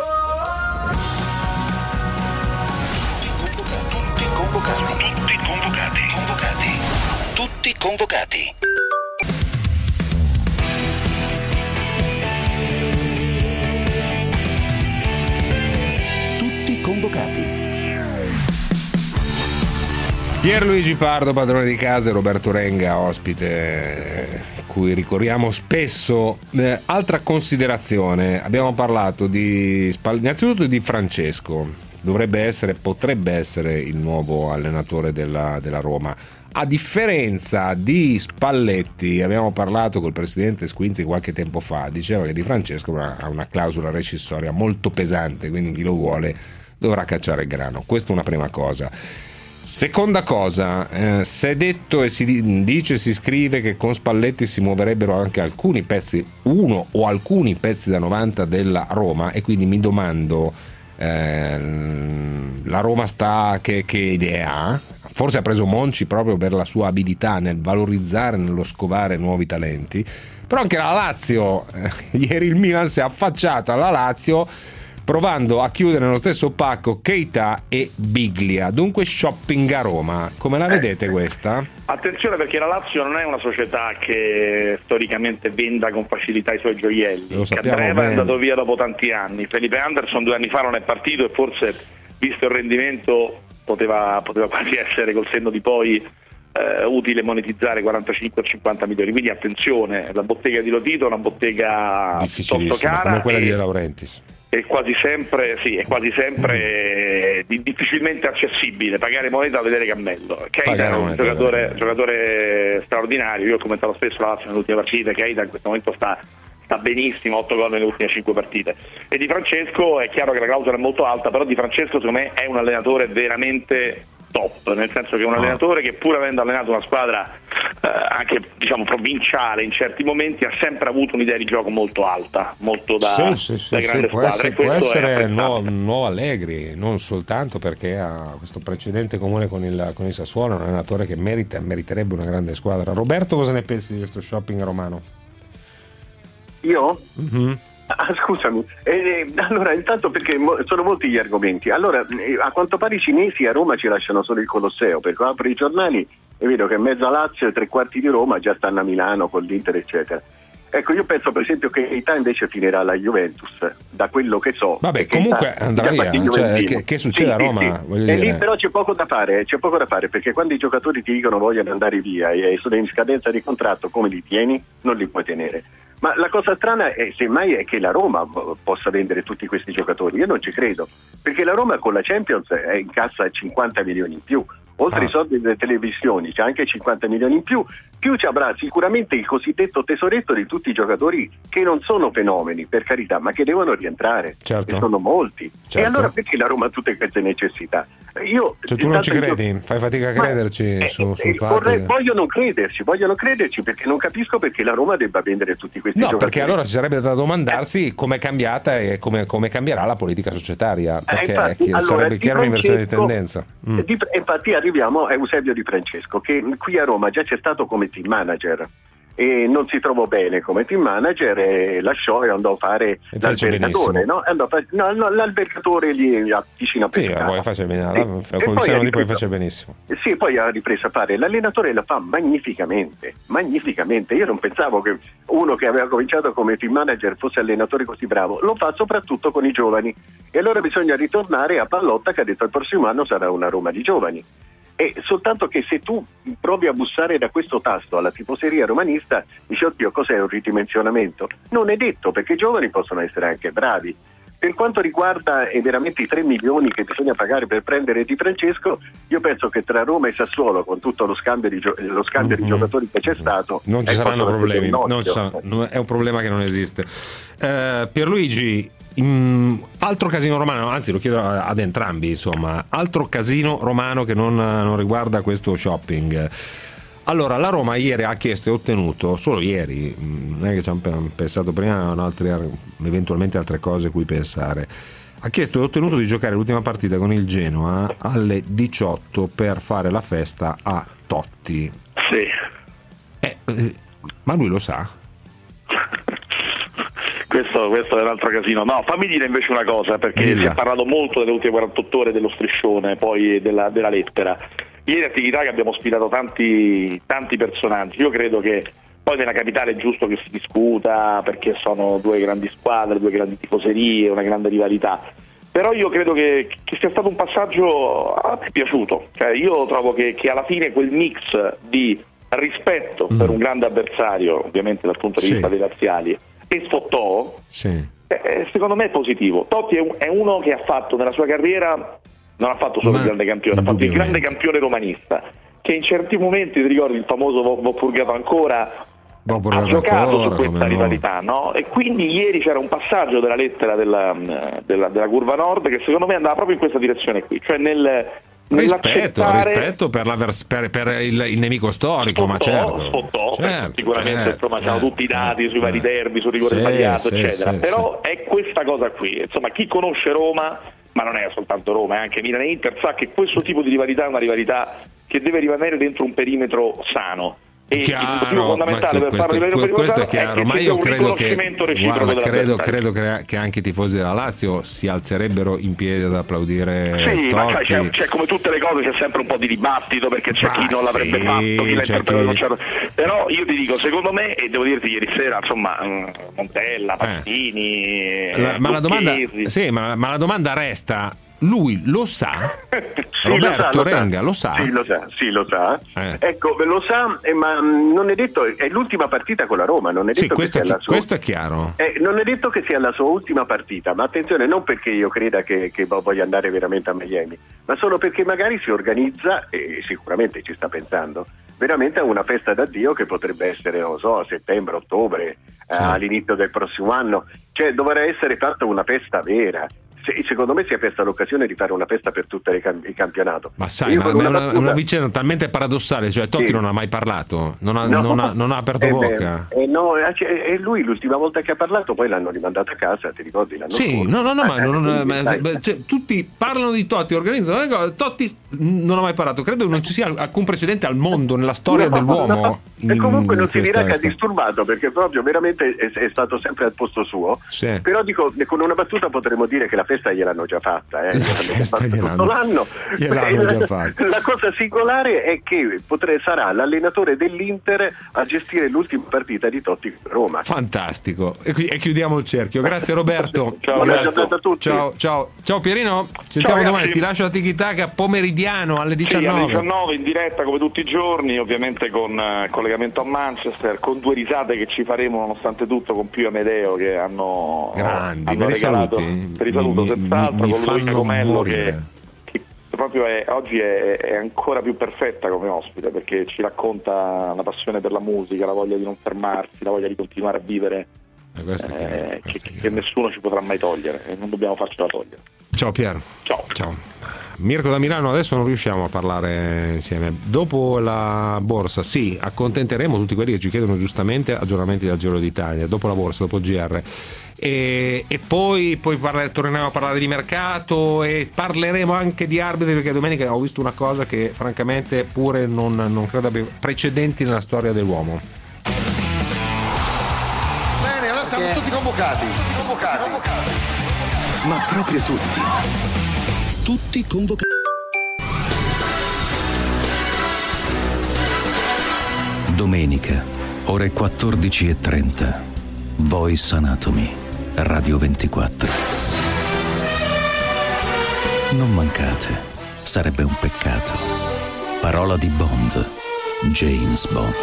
Tutti convocati, tutti convocati, convocati, tutti convocati. Tutti convocati. Pierluigi Pardo, padrone di casa, e Roberto Renga, ospite, cui ricorriamo spesso. Eh, altra considerazione, abbiamo parlato di innanzitutto di Francesco, dovrebbe essere, potrebbe essere il nuovo allenatore della, della Roma. A differenza di Spalletti, abbiamo parlato col presidente Squinzi qualche tempo fa, diceva che Di Francesco ha una clausola rescissoria molto pesante, quindi chi lo vuole dovrà cacciare il grano. Questa è una prima cosa. Seconda cosa, eh, si è detto e si dice, si scrive che con Spalletti si muoverebbero anche alcuni pezzi, uno o alcuni pezzi da novanta della Roma, e quindi mi domando, eh, la Roma sta che, che idea ha? Forse ha preso Monci proprio per la sua abilità nel valorizzare, nello scovare nuovi talenti, però anche la Lazio, eh, ieri il Milan si è affacciata alla Lazio provando a chiudere nello stesso pacco Keita e Biglia. Dunque shopping a Roma, come la vedete questa? Attenzione, perché la Lazio non è una società che storicamente venda con facilità i suoi gioielli. Candreva è andato via dopo tanti anni, Felipe Anderson due anni fa non è partito e forse, visto il rendimento, poteva, poteva quasi essere col senno di poi eh, utile monetizzare quarantacinque o cinquanta milioni, quindi attenzione, la bottega di Lotito è una bottega piuttosto cara, come quella e... di De Laurentiis. È quasi sempre, sì, è quasi sempre eh, difficilmente accessibile. Pagare moneta a vedere cammello. Keita è un giocatore, giocatore straordinario. Io ho commentato spesso la Lazio nelle ultime partite. Keita in questo momento sta, sta benissimo, otto gol nelle ultime cinque partite. E Di Francesco, è chiaro che la clausola è molto alta, però Di Francesco secondo me è un allenatore veramente top, nel senso che è un allenatore che, pur avendo allenato una squadra eh, anche diciamo provinciale in certi momenti, ha sempre avuto un'idea di gioco molto alta, molto da, sì, sì, da sì, grande sì, squadra. può essere, e questo può essere è nuovo, nuovo Allegri, non soltanto perché ha questo precedente comune con il, con il Sassuolo, un allenatore che merita, meriterebbe una grande squadra. Roberto, cosa ne pensi di questo shopping romano? Io? Mm-hmm. Ah, scusami, eh, allora intanto perché mo- sono molti gli argomenti. Allora, eh, a quanto pare i cinesi a Roma ci lasciano solo il Colosseo, perché apro i giornali e vedo che mezza Lazio e tre quarti di Roma già stanno a Milano con l'Inter eccetera. Ecco, io penso per esempio che Keita invece finirà alla Juventus, da quello che so. Vabbè, comunque andrà via, cioè, che, che succede sì, a Roma? Sì, sì. Voglio e dire. lì però c'è poco da fare, c'è poco da fare, perché quando i giocatori ti dicono vogliono andare via e sono in scadenza di contratto, come li tieni? Non li puoi tenere. Ma la cosa strana è, semmai, è che la Roma possa vendere tutti questi giocatori. Io non ci credo, perché la Roma con la Champions è in cassa cinquanta milioni in più. oltre Ah. ai soldi delle televisioni, c'è anche cinquanta milioni in più, più ci avrà sicuramente il cosiddetto tesoretto di tutti i giocatori che non sono fenomeni, per carità, ma che devono rientrare, Certo. e sono molti. Certo. E allora perché la Roma ha tutte queste necessità? Io, Cioè tu non ci intanto io- credi? Fai fatica a Ma- crederci eh, su, eh, sul fatto vorrei- che... vogliono crederci, vogliono crederci perché non capisco perché la Roma debba vendere tutti questi No, giocatori. perché allora ci sarebbe da domandarsi come è cambiata e come, come cambierà la politica societaria, perché Eh, infatti, chi- allora, sarebbe Di chiaro un'inversione di Francesco- tendenza. Mm. Di- infatti arriviamo a Eusebio Di Francesco, che qui a Roma già c'è stato come team manager e non si trovò bene come team manager e lasciò e andò a fare E fece l'albergatore, benissimo. no? Andò a fare- no, no, l'albergatore lì vicino a Sì, Pescara. poi face bene, Sì. la- E con poi il ha seno di poi ripreso- face benissimo. Sì, poi ha ripreso a fare l'allenatore e la fa magnificamente, magnificamente. Io non pensavo che uno che aveva cominciato come team manager fosse allenatore così bravo. Lo fa soprattutto con i giovani. E allora bisogna ritornare a Pallotta che ha detto il prossimo anno sarà una Roma di giovani. E soltanto che se tu provi a bussare da questo tasto alla tifoseria romanista, dici oddio cos'è un ridimensionamento? Non è detto, perché i giovani possono essere anche bravi. Per quanto riguarda eh, veramente i tre milioni che bisogna pagare per prendere Di Francesco, io penso che tra Roma e Sassuolo, con tutto lo scambio di, gio- lo scambio di giocatori che c'è stato, Non ci eh, saranno possono problemi, essere un non ci occhio. sarà- non- è un problema che non esiste. Eh, Pierluigi, mm, altro casino romano, anzi lo chiedo a- ad entrambi, insomma, altro casino romano che non, non riguarda questo shopping. Allora, la Roma ieri ha chiesto e ottenuto, solo ieri, mm, non è che ci hanno pe- pensato prima, hanno altre, eventualmente altre cose cui pensare. Ha chiesto e ottenuto di giocare l'ultima partita con il Genoa alle diciotto per fare la festa a Totti. Sì. Eh, eh, ma lui lo sa? Questo, questo è un altro casino. No, fammi dire invece una cosa, perché Dilla. si è parlato molto delle ultime quarantotto ore dello striscione, poi della, della lettera. Ieri attività che abbiamo ospitato tanti, tanti personaggi. Io credo che poi nella capitale è giusto che si discuta, perché sono due grandi squadre, due grandi tifoserie, una grande rivalità. Però io credo che, che sia stato un passaggio a me piaciuto. Cioè, io trovo che, che alla fine quel mix di rispetto Mm. per un grande avversario, ovviamente dal punto di Sì. vista dei razziali, e sfottò, Sì. eh, secondo me è positivo. Totti è, un- è uno che ha fatto nella sua carriera, non ha fatto solo Ma il grande campione, ha fatto il grande indubbiamente. campione romanista, che in certi momenti, ti ricordi il famoso Vo, Vo Purgato ancora, Boh, ha pure giocato ancora, su questa come no. rivalità, no? E quindi ieri c'era un passaggio della lettera della, della, della curva nord che secondo me andava proprio in questa direzione qui, cioè nel Rispetto, nell'accettare- rispetto per, l'avers- per, per il, il nemico storico, ma Sfottò, certo. sfottò, Certo, sicuramente certo, insomma c'hanno certo, tutti i dati sui certo. vari derby, sul rigore Sì, sbagliato, sì, eccetera. sì, Però è questa cosa qui, insomma, chi conosce Roma, ma non è soltanto Roma, è anche Milan e Inter, sa che questo tipo di rivalità è una rivalità che deve rimanere dentro un perimetro sano. E il motivo Chiaro, fondamentale ma per questo, farlo que- questo è è chiaro, che ma ci sia io un credo che, riconoscimento reciproco guarda, credo, dell'avversario. credo che, che anche i tifosi della Lazio si alzerebbero in piedi ad applaudire Sì, ma sai, Totti. c'è, c'è come tutte le cose, c'è sempre un po' di dibattito, perché c'è Ma chi non l'avrebbe sì, fatto, chi l'ha c'è interpretato chi- non c'era. Però io ti dico, secondo me, e devo dirti ieri sera, insomma, mh, Montella, Pastini, La- ma, la domanda, Lucchesi. sì, ma, ma la domanda resta: lui lo sa? Sì, Roberto lo sa, lo Renga lo sa? Sì, lo sa, sì, lo sa. Eh. Ecco, lo sa, eh, ma mh, non è detto, è l'ultima partita con la Roma, non è detto Sì, che questo, sia è, la sua. questo è chiaro. Eh, non è detto che sia la sua ultima partita, ma attenzione, non perché io creda che, che voglia andare veramente a Miami, ma solo perché magari si organizza, e sicuramente ci sta pensando, veramente a una festa d'addio che potrebbe essere, non so, a settembre, ottobre, eh, Sì. all'inizio del prossimo anno. Cioè dovrà essere fatta una festa vera. Se- secondo me si è persa l'occasione di fare una festa per tutto il, cam- il campionato. Ma sai, Io ma, con ma è una una, battuta- una vicenda talmente paradossale, cioè Totti Sì. non ha mai parlato, non ha, No. non ha- non ha aperto Eh beh, bocca. eh no, eh, cioè, e lui l'ultima volta che ha parlato poi l'hanno rimandato a casa, ti ricordi l'anno Sì, scorso? no, no, no, ma, Eh, non- quindi, ma- dai. beh, cioè, tutti parlano di Totti, organizzano le cose. Totti non ha mai parlato. Credo non ci sia alcun precedente al mondo nella storia No, dell'uomo. no. in- E comunque non in si dirà questa- che ha disturbato, perché proprio veramente è, è stato sempre al posto suo. Sì. Però dico, con una battuta potremmo dire che la festa gliel'hanno già fatta, eh. Gliel'hanno festa fatta gliel'hanno- tutto l'anno. gliel'hanno La- già fatta. La cosa singolare è che potre- sarà l'allenatore dell'Inter a gestire l'ultima partita di Totti con Roma. Fantastico. E, qui- e chiudiamo il cerchio. Grazie Roberto. Ciao, buona giornata a tutti. Ciao, ciao. Ciao Pierino. Sentiamo ragazzi. domani. Ti lascio la tiki-taka pomeridiano alle Sì, diciannove. alle diciannove in diretta come tutti i giorni, ovviamente con eh, collegamento a Manchester, con due risate che ci faremo nonostante tutto con Pio e Amedeo che hanno, Grandi, hanno me li regalato. saluti? Per i saluto Mi- mi- senz'altro, mi con Luigi fanno Romello morire. che, che proprio è, oggi è, è ancora più perfetta come ospite, perché ci racconta la passione per la musica, la voglia di non fermarsi, la voglia di continuare a vivere, eh, questo è chiaro, eh, questo che, è chiaro. che nessuno ci potrà mai togliere e non dobbiamo farcela togliere. Ciao Pier. Ciao. Ciao. Mirko da Milano, adesso non riusciamo a parlare insieme. Dopo la borsa, sì, accontenteremo tutti quelli che ci chiedono giustamente aggiornamenti dal Giro d'Italia. Dopo la borsa, dopo il G R. E, e poi, poi parla, torneremo a parlare di mercato e parleremo anche di arbitri, perché domenica ho visto una cosa che francamente pure non, non credo abbia precedenti nella storia dell'uomo. Bene, allora siamo tutti convocati. Convocati. Ma proprio tutti. Tutti convocati. Domenica, ore quattordici e trenta. Voice Anatomy, Radio ventiquattro. Non mancate, sarebbe un peccato. Parola di Bond, James Bond.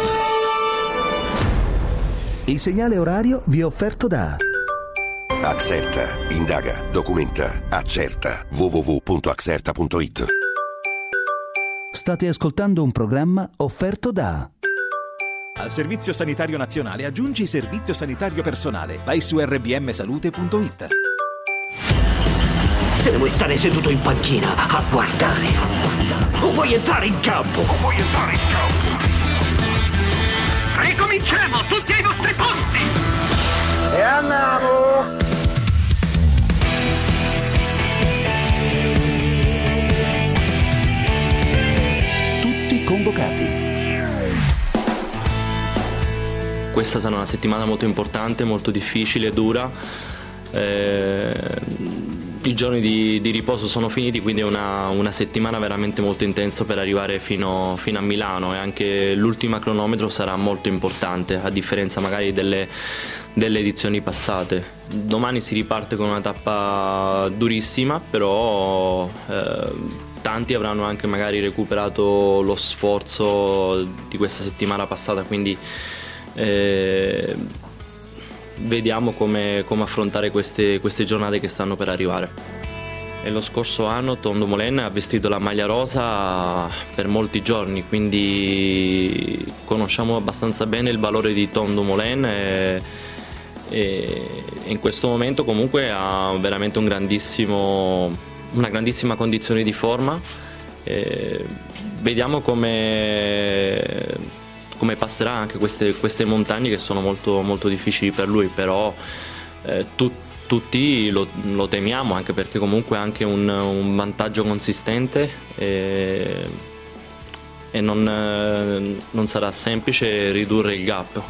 Il segnale orario vi è offerto da Axerta, indaga, documenta, accerta. w w w punto axerta punto i t. State ascoltando un programma offerto da Al Servizio Sanitario Nazionale aggiungi Servizio Sanitario Personale. Vai su r b m salute punto i t. Te ne vuoi stare seduto in panchina a guardare? O vuoi entrare in campo? O vuoi entrare in campo? Ricominciamo, tutti ai vostri posti! E andiamo! Tutti convocati. Questa sarà una settimana molto importante, molto difficile, dura. Eh, I giorni di, di riposo sono finiti, quindi è una, una settimana veramente molto intensa per arrivare fino, fino a Milano, e anche l'ultima cronometro sarà molto importante, a differenza magari delle, delle edizioni passate. Domani si riparte con una tappa durissima, però eh, tanti avranno anche magari recuperato lo sforzo di questa settimana passata, quindi eh, vediamo come, come affrontare queste, queste giornate che stanno per arrivare. E lo scorso anno Tom Dumoulin ha vestito la maglia rosa per molti giorni, quindi conosciamo abbastanza bene il valore di Tom Dumoulin e, e in questo momento comunque ha veramente un grandissimo, una grandissima condizione di forma. E vediamo come come passerà anche queste, queste montagne che sono molto, molto difficili per lui, però eh, tu, tutti lo, lo temiamo, anche perché comunque ha anche un, un vantaggio consistente e, e non, eh, non sarà semplice ridurre il gap.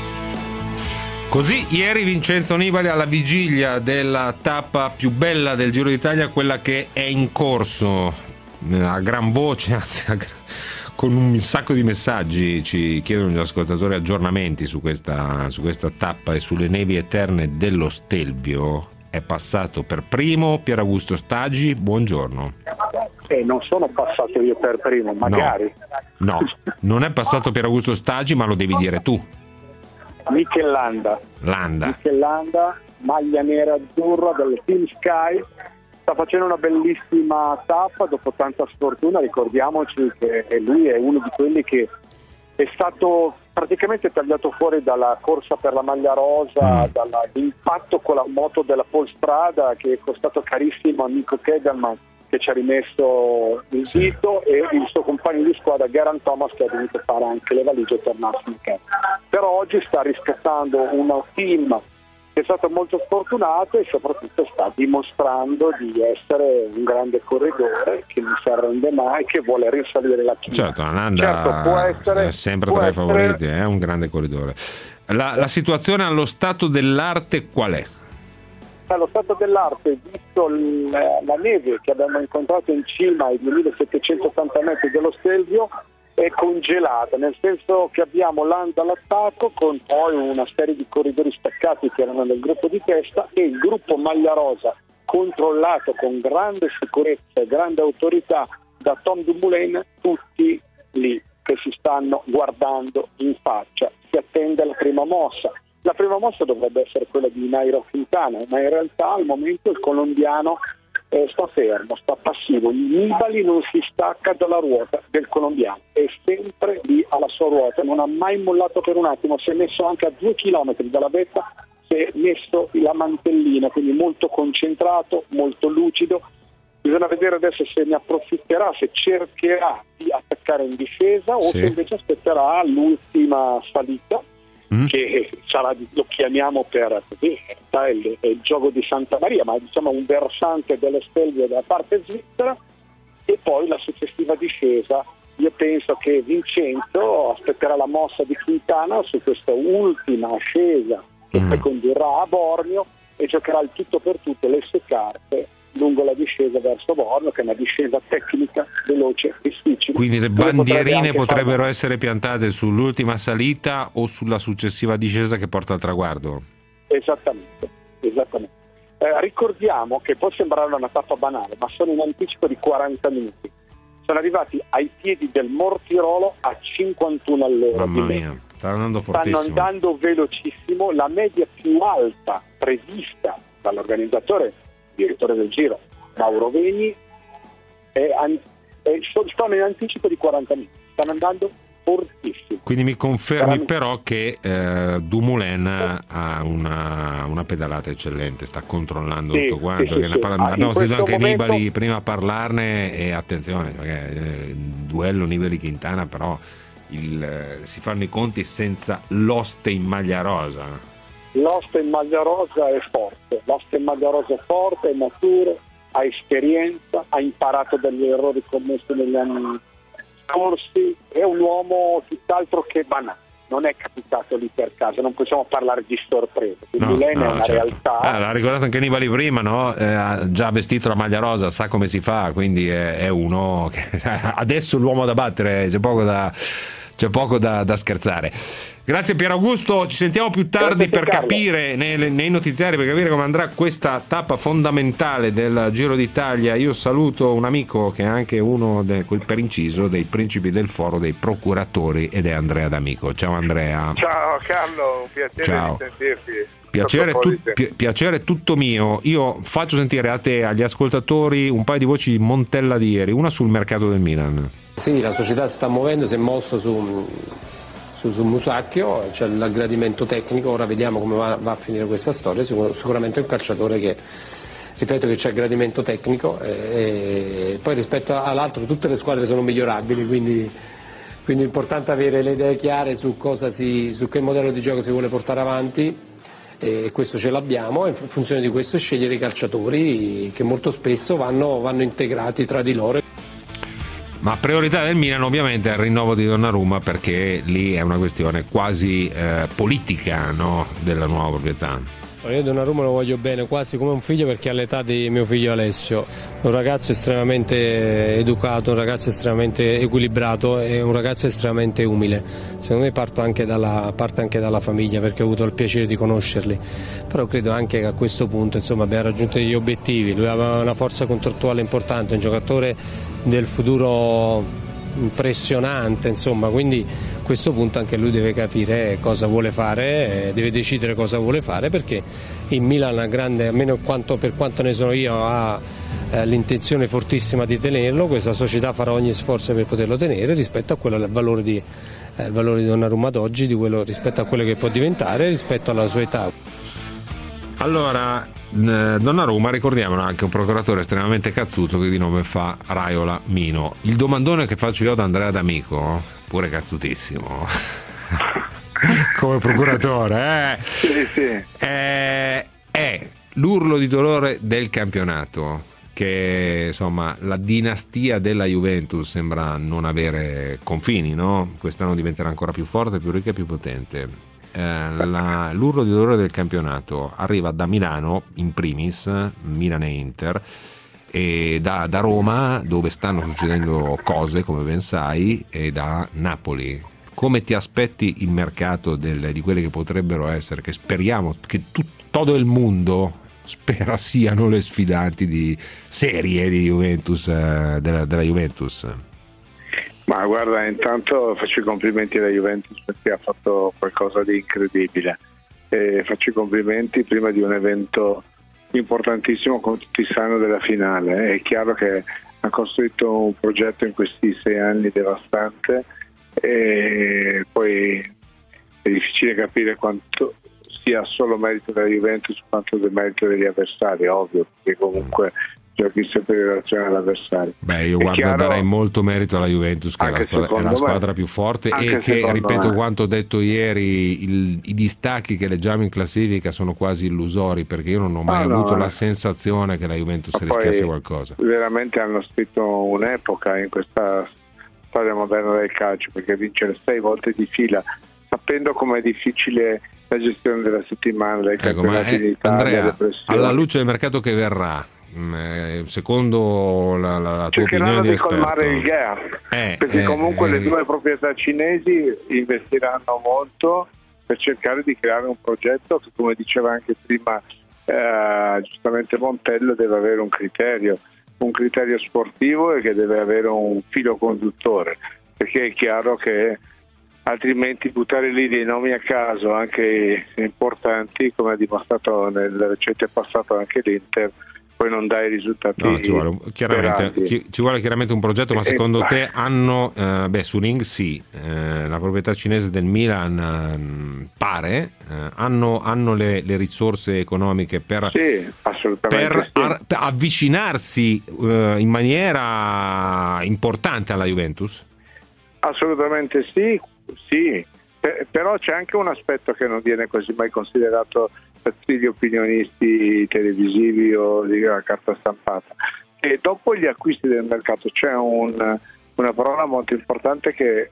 Così ieri Vincenzo Nibali alla vigilia della tappa più bella del Giro d'Italia, quella che è in corso, a gran voce, anzi a gran... con un sacco di messaggi ci chiedono gli ascoltatori aggiornamenti su questa, su questa tappa e sulle nevi eterne dello Stelvio. È passato per primo Pier Augusto Stagi, buongiorno. Eh, non sono passato io per primo, magari. No, no, non è passato Pier Augusto Stagi, ma lo devi dire tu. Michel Landa. Landa. Michel Landa, maglia nera azzurra del Team Sky. Sta facendo una bellissima tappa dopo tanta sfortuna. Ricordiamoci che lui è uno di quelli che è stato praticamente tagliato fuori dalla corsa per la maglia rosa, mm. dall'impatto con la moto della Polstrada che è costato carissimo a Nico Kegelman, che ci ha rimesso il sì. dito, e il suo compagno di squadra Geraint Thomas, che ha dovuto fare anche le valigie e tornarsi in campo. Però oggi sta riscattando un team che è stato molto sfortunato e soprattutto sta dimostrando di essere un grande corridore che non si arrende mai, che vuole risalire la china. Certo, Landa certo, può essere, è sempre può tra essere... i favoriti, è un grande corridore. La, la situazione allo stato dell'arte qual è? Allo stato dell'arte, visto l- la neve che abbiamo incontrato in cima ai duemilasettecentottanta metri dello Stelvio, è congelata, nel senso che abbiamo Landa all'attacco con poi una serie di corridori staccati che erano nel gruppo di testa, e il gruppo maglia rosa controllato con grande sicurezza e grande autorità da Tom Dumoulin, tutti lì che si stanno guardando in faccia. Si attende la prima mossa. La prima mossa dovrebbe essere quella di Nairo Quintana, ma in realtà al momento il colombiano eh, sta fermo, sta passivo. Nibali non si stacca dalla ruota del colombiano, è sempre lì alla sua ruota, non ha mai mollato per un attimo, si è messo anche a due chilometri dalla vetta, si è messo la mantellina, quindi molto concentrato, molto lucido. Bisogna vedere adesso se ne approfitterà, se cercherà di attaccare in difesa o sì. se invece aspetterà l'ultima salita, mm. che sarà, lo chiamiamo per così, è il, è il gioco di Santa Maria, ma diciamo un versante delle Stelvie dalla parte svizzera, e poi la successiva discesa. Io penso che Vincenzo aspetterà la mossa di Quintana su questa ultima ascesa che mm. poi condurrà a Bormio e giocherà il tutto per tutto le sue carte lungo la discesa verso Bormio, che è una discesa tecnica, veloce, difficile. Quindi le bandierine potrebbero fare... essere piantate sull'ultima salita o sulla successiva discesa che porta al traguardo? Esattamente, esattamente. Eh, ricordiamo che può sembrare una tappa banale, ma sono in anticipo di quaranta minuti. Sono arrivati ai piedi del Mortirolo a cinquantuno all'ora. Mamma mia, stanno andando fortissimo. Stanno andando velocissimo. La media più alta prevista dall'organizzatore, direttore del Giro, Mauro Vegni, è, è, stanno in anticipo di quaranta minuti. Stanno andando fortissimo. Quindi mi confermi Saranno... però che eh, Dumoulin ha una, una pedalata eccellente, sta controllando sì, tutto quanto, sì, che sì, ne parla... sì. abbiamo sentito anche momento... Nibali prima parlarne, e attenzione perché eh, il duello Nibali-Quintana però il, eh, si fanno i conti senza l'oste in maglia rosa. L'oste in maglia rosa è forte, l'oste in maglia rosa è forte, è maturo, ha esperienza, ha imparato dagli errori commessi negli anni scorsi, è un uomo tutt'altro che banale, non è capitato lì per caso, non possiamo parlare di sorpresa, quindi No, lei no, è una certo. realtà. Ah, l'ha ricordato anche Nibali prima, no? Eh, ha già vestito la maglia rosa, sa come si fa, quindi è, è uno che adesso l'uomo da battere, c'è poco da, c'è poco da, da scherzare. Grazie Pier Augusto, ci sentiamo più tardi per Carlo. capire nei, nei notiziari, per capire come andrà questa tappa fondamentale del Giro d'Italia. Io saluto un amico che è anche uno de, per inciso dei principi del foro dei procuratori, ed è Andrea D'Amico. Ciao Andrea. Ciao Carlo, un piacere Ciao. di sentirti. Piacere, tu, pi- piacere tutto mio. Io faccio sentire a te, agli ascoltatori, un paio di voci di Montella di ieri, una sul mercato del Milan. Sì, la società si sta muovendo, si è mosso su, su, su Musacchio, c'è l'aggradimento tecnico, ora vediamo come va, va a finire questa storia. Sicur- sicuramente è un calciatore che, ripeto, che c'è aggradimento tecnico, e, e poi rispetto all'altro tutte le squadre sono migliorabili, quindi, quindi è importante avere le idee chiare su, cosa si, su che modello di gioco si vuole portare avanti. E questo ce l'abbiamo, e in funzione di questo scegliere i calciatori che molto spesso vanno, vanno integrati tra di loro. Ma priorità del Milan ovviamente è il rinnovo di Donnarumma, perché lì è una questione quasi eh, politica, no? Della nuova proprietà. Io Donnarumma lo voglio bene, quasi come un figlio, perché ha l'età di mio figlio Alessio, un ragazzo estremamente educato, un ragazzo estremamente equilibrato e un ragazzo estremamente umile. Secondo me parte anche dalla, parte anche dalla famiglia, perché ho avuto il piacere di conoscerli, però credo anche che a questo punto insomma abbiamo raggiunto degli obiettivi. Lui aveva una forza contrattuale importante, un giocatore del futuro impressionante, insomma, quindi a questo punto anche lui deve capire cosa vuole fare, deve decidere cosa vuole fare, perché il Milan ha grande, almeno quanto, per quanto ne sono io, ha eh, l'intenzione fortissima di tenerlo. Questa società farà ogni sforzo per poterlo tenere rispetto a quello del valore di, eh, il valore di Donnarumma ad oggi, di quello, rispetto a quello che può diventare, rispetto alla sua età. Allora, Donnarumma, ricordiamolo, anche un procuratore estremamente cazzuto che di nome fa Raiola Mino. Il domandone che faccio io ad Andrea D'Amico, pure cazzutissimo come procuratore, eh? Sì, sì. È, è l'urlo di dolore del campionato, che insomma la dinastia della Juventus sembra non avere confini, no? Quest'anno diventerà ancora più forte, più ricca e più potente. Eh, la, l'urlo di dolore del campionato arriva da Milano in primis, Milan e Inter, e da, da Roma, dove stanno succedendo cose come ben sai, e da Napoli. Come ti aspetti il mercato del, di quelle che potrebbero essere, che speriamo che tutto il mondo spera siano le sfidanti di serie di Juventus, eh, della, della Juventus? Ma guarda, intanto faccio i complimenti alla Juventus perché ha fatto qualcosa di incredibile, e faccio i complimenti prima di un evento importantissimo, come tutti sanno, della finale. È chiaro che ha costruito un progetto in questi sei anni devastante e poi è difficile capire quanto sia solo merito della Juventus quanto del merito degli avversari, ovvio, perché comunque giochi sempre in relazione all'avversario. Beh, io è guardo, chiaro, darei molto merito alla Juventus, che è la squadra, è la squadra me, più forte e che, ripeto me. quanto ho detto ieri, il, i distacchi che leggiamo in classifica sono quasi illusori, perché io non ho mai ah, avuto no, la eh. sensazione che la Juventus Ma rischiasse qualcosa. Veramente hanno scritto un'epoca in questa storia moderna del calcio, perché vincere sei volte di fila, sapendo com'è difficile la gestione della settimana, dei ecco, campionati è, d'Italia, Andrea, alla luce del mercato che verrà, secondo la, la, la tua opinione di, di esperto, colmare il gap, eh, perché eh, comunque eh, le due proprietà cinesi investiranno molto per cercare di creare un progetto che, come diceva anche prima eh, giustamente Montello, deve avere un criterio un criterio sportivo e che deve avere un filo conduttore, perché è chiaro che altrimenti buttare lì dei nomi a caso, anche importanti, come ha dimostrato nel recente passato anche l'Inter, poi non dai risultati. No, ci vuole, chiaramente, chi, ci vuole chiaramente un progetto, ma secondo te hanno, eh, beh, Suning sì, eh, la proprietà cinese del Milan eh, pare, eh, hanno, hanno le, le risorse economiche per, sì, assolutamente per, sì. ar, per avvicinarsi eh, in maniera importante alla Juventus? Assolutamente sì, sì. P- però c'è anche un aspetto che non viene così mai considerato da tutti gli opinionisti televisivi o di carta stampata, e dopo gli acquisti del mercato c'è un, una parola molto importante che,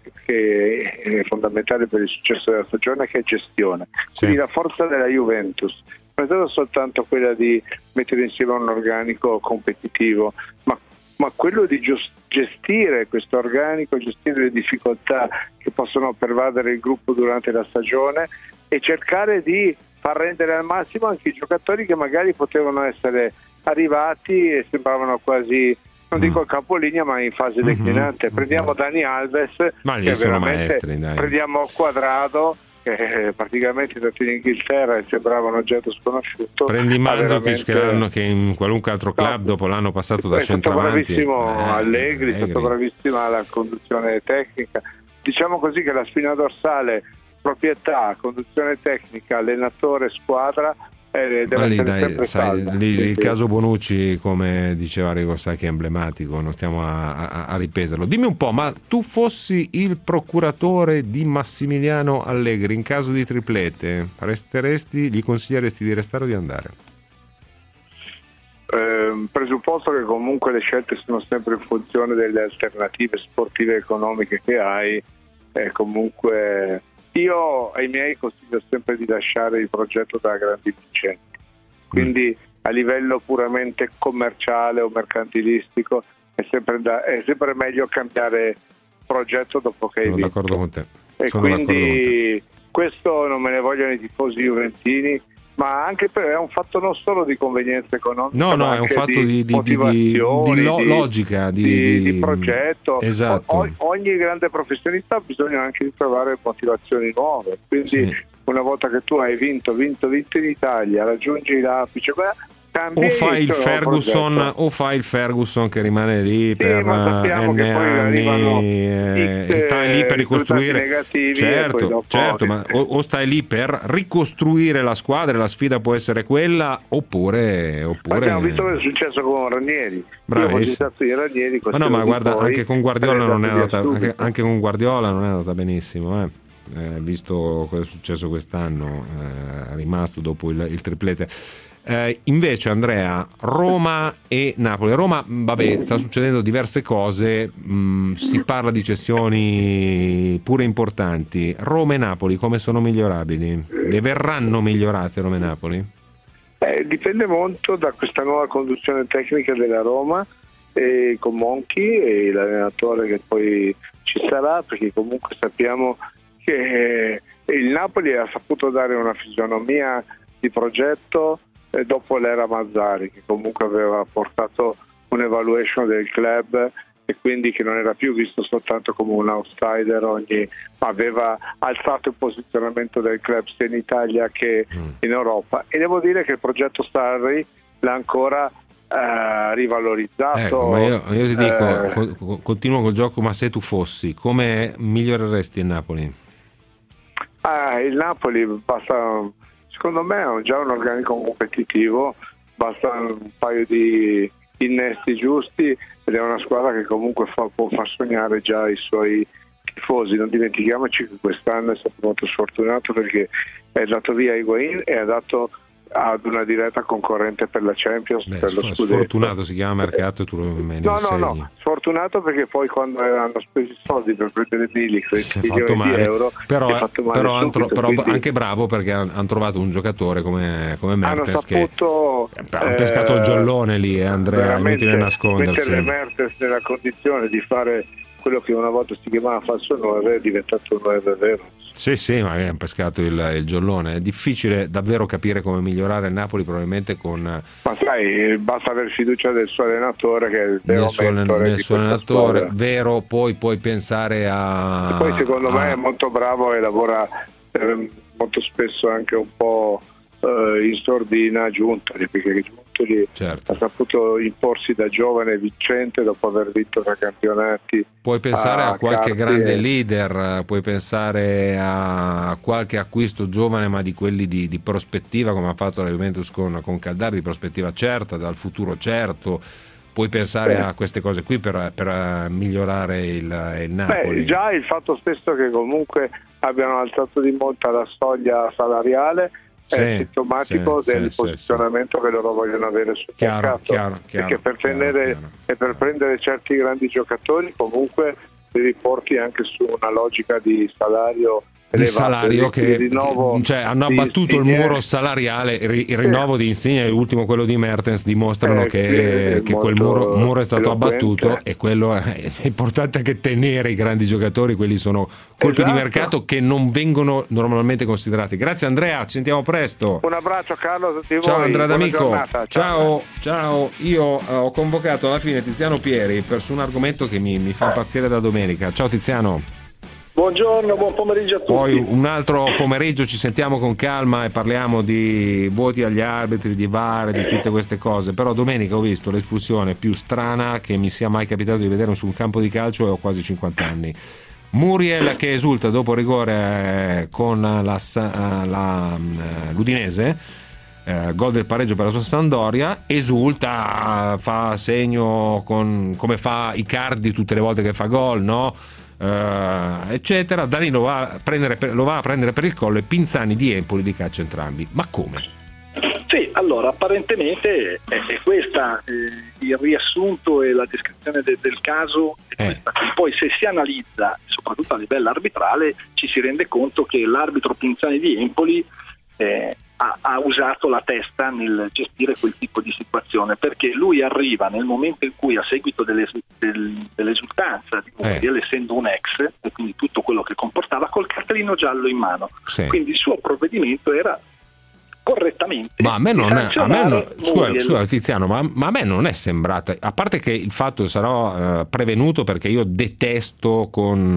che è fondamentale per il successo della stagione, che è gestione. Sì. Quindi la forza della Juventus non è stata soltanto quella di mettere insieme un organico competitivo, ma, ma quello di gestire questo organico, gestire le difficoltà che possono pervadere il gruppo durante la stagione e cercare di far rendere al massimo anche i giocatori che magari potevano essere arrivati e sembravano quasi, non dico a capolinea, ma in fase declinante. Mm-hmm. Prendiamo Dani Alves, ma lì che sono veramente maestri, dai. Prendiamo Quadrado, che praticamente è stato in Inghilterra e sembrava un oggetto sconosciuto. Prendi Mandzukic, veramente... che, che in qualunque altro club no, dopo l'anno passato da centravanti. È stato bravissimo eh, Allegri, è stato bravissimo alla conduzione tecnica. Diciamo così che la spina dorsale, proprietà, conduzione tecnica, allenatore, squadra, eh, deve lì, essere dai, sempre sai, salda. lì, sì, il sì. caso Bonucci, come diceva Arrigo Sacchi, è emblematico, non stiamo a, a, a ripeterlo. Dimmi un po', ma tu fossi il procuratore di Massimiliano Allegri in caso di triplete, resteresti, gli consiglieresti di restare o di andare? Eh, presupposto che comunque le scelte sono sempre in funzione delle alternative sportive e economiche che hai, eh, comunque io ai miei consiglio sempre di lasciare il progetto da grandi vincenti, quindi a livello puramente commerciale o mercantilistico è sempre, da, è sempre meglio cambiare progetto dopo che hai Sono vinto. d'accordo con te. E Sono quindi questo non me ne vogliono i tifosi juventini, ma anche per, è un fatto non solo di convenienza economica, no, no, ma è un anche fatto di, di, di, motivazioni, di, lo, di logica, di, di, di, di progetto. Esatto. O, ogni grande professionista ha bisogno anche di trovare motivazioni nuove, quindi sì. Una volta che tu hai vinto, vinto, vinto in Italia, raggiungi l'apice, o fai il Ferguson o fai il Ferguson che rimane lì sì, per n anni e stai lì per ricostruire, certo, certo, ma o, o stai lì per ricostruire la squadra e la sfida può essere quella, oppure oppure abbiamo visto cosa è successo con Ranieri. Bravissimo. Io ho Ranieri, ma no, ma guarda, anche con Guardiola non è andata anche, anche con Guardiola non è andata benissimo, eh. Eh, visto cosa è successo quest'anno, eh, è rimasto dopo il, il triplete. Eh, invece Andrea, Roma e Napoli. Roma, vabbè, sta succedendo diverse cose, mh, si parla di cessioni pure importanti. Roma e Napoli come sono migliorabili? E verranno migliorate Roma e Napoli? Eh, dipende molto da questa nuova conduzione tecnica della Roma, e con Monchi e l'allenatore che poi ci sarà, perché comunque sappiamo che il Napoli ha saputo dare una fisionomia di progetto eh, dopo l'era Mazzari, che comunque aveva portato un'evaluation del club e quindi che non era più visto soltanto come un outsider ogni, ma aveva alzato il posizionamento del club sia in Italia che in Europa. E devo dire che il progetto Sarri l'ha ancora eh, rivalorizzato. Ecco, ma io, io ti dico, eh, co- continuo col gioco, ma se tu fossi, come miglioreresti il Napoli? Ah, il Napoli basta, secondo me è già un organico competitivo, basta un paio di innesti giusti ed è una squadra che comunque fa, può far sognare già i suoi tifosi. Non dimentichiamoci che quest'anno è stato molto sfortunato perché è andato via Higuaín e ha dato ad una diretta concorrente per la Champions. Beh, per lo sf- scudetto. Sfortunato si chiama mercato e tu me ne No, no, insegni. no, sfortunato perché poi quando hanno speso i soldi per prendere Milik, Si è milioni fatto male, di euro, però, si è fatto male però, han subito, tro- però quindi anche bravo perché hanno trovato un giocatore come, come hanno Mertens che saputo hanno pescato eh, il giallone lì, eh, Andrea, veramente inutile nascondersi. mettere Mertens nella condizione di fare quello che una volta si chiamava falso nove è diventato un nove vero. Sì, sì, ma hanno pescato il, il giallone. È difficile davvero capire come migliorare il Napoli, probabilmente con Ma sai, basta aver fiducia del suo allenatore che è il vero nel suo, mentore nel di suo questa allenatore, squadra. vero, poi puoi pensare a... E poi secondo a- me è molto bravo e lavora eh, molto spesso anche un po' eh, in sordina Giuntoli, perché Giuntoli certo. ha saputo imporsi da giovane vincente dopo aver vinto tre campionati. Puoi pensare a, qualche Carpi grande e- leader, puoi pensare a qualche acquisto giovane ma di quelli di, di prospettiva, come ha fatto la Juventus con, con Caldari, di prospettiva certa, dal futuro certo. Puoi pensare Beh. a queste cose qui per, per migliorare il, il Napoli. Beh, già il fatto stesso che comunque abbiano alzato di molto la soglia salariale Sì, è sintomatico sì, del sì, posizionamento sì, che loro vogliono avere sul Chiaro, mercato. chiaro, chiaro, perché per chiaro, tenere chiaro. e per prendere certi grandi giocatori comunque li riporti anche su una logica di salario di elevato, salario di- che di rinnovo cioè hanno di abbattuto il Insigne. muro salariale, il ri- il rinnovo di Insigne e l'ultimo quello di Mertens dimostrano Eh, che, è che quel molto muro, muro è stato eloquente. abbattuto, e quello è, è importante anche tenere i grandi giocatori. Quelli sono colpi Esatto. di mercato che non vengono normalmente considerati. Grazie Andrea, ci sentiamo presto. Un abbraccio Carlo a tutti Ciao voi. Andrea Buona D'Amico, giornata. ciao, ciao. Io eh, ho convocato alla fine Tiziano Pieri per su un argomento che mi, mi fa impazzire da domenica. Ciao Tiziano. Buongiorno, buon pomeriggio a tutti. Poi un altro pomeriggio ci sentiamo con calma e parliamo di voti agli arbitri, di V A R, di tutte queste cose. Però domenica ho visto l'espulsione più strana che mi sia mai capitato di vedere su un campo di calcio e ho quasi cinquanta anni. Muriel che esulta dopo rigore con la, Sa- la, eh, l'Udinese, eh, gol del pareggio per la sua Sampdoria, esulta, fa segno con, come fa Icardi tutte le volte che fa gol, no? Uh, eccetera. Danilo va a prendere per, lo va a prendere per il collo e Pinzani di Empoli li caccia entrambi. Ma come? Sì, allora apparentemente è, è questa eh, il riassunto e la descrizione de- del caso è Eh. questa. Poi se si analizza, soprattutto a livello arbitrale, ci si rende conto che l'arbitro Pinzani di Empoli eh, ha, ha usato la testa nel gestire quel tipo di situazione, perché lui arriva nel momento in cui, a seguito dell'es- del- dell'esultanza di Muriel, Eh. essendo un ex, e quindi tutto quello che comportava, col cartellino giallo in mano. Sì. Quindi il suo provvedimento era correttamente Ma a me non è, a me non- scusa, Muriel. scusa Tiziano, ma, ma a me non è sembrata, a parte che il fatto sarò eh, prevenuto perché io detesto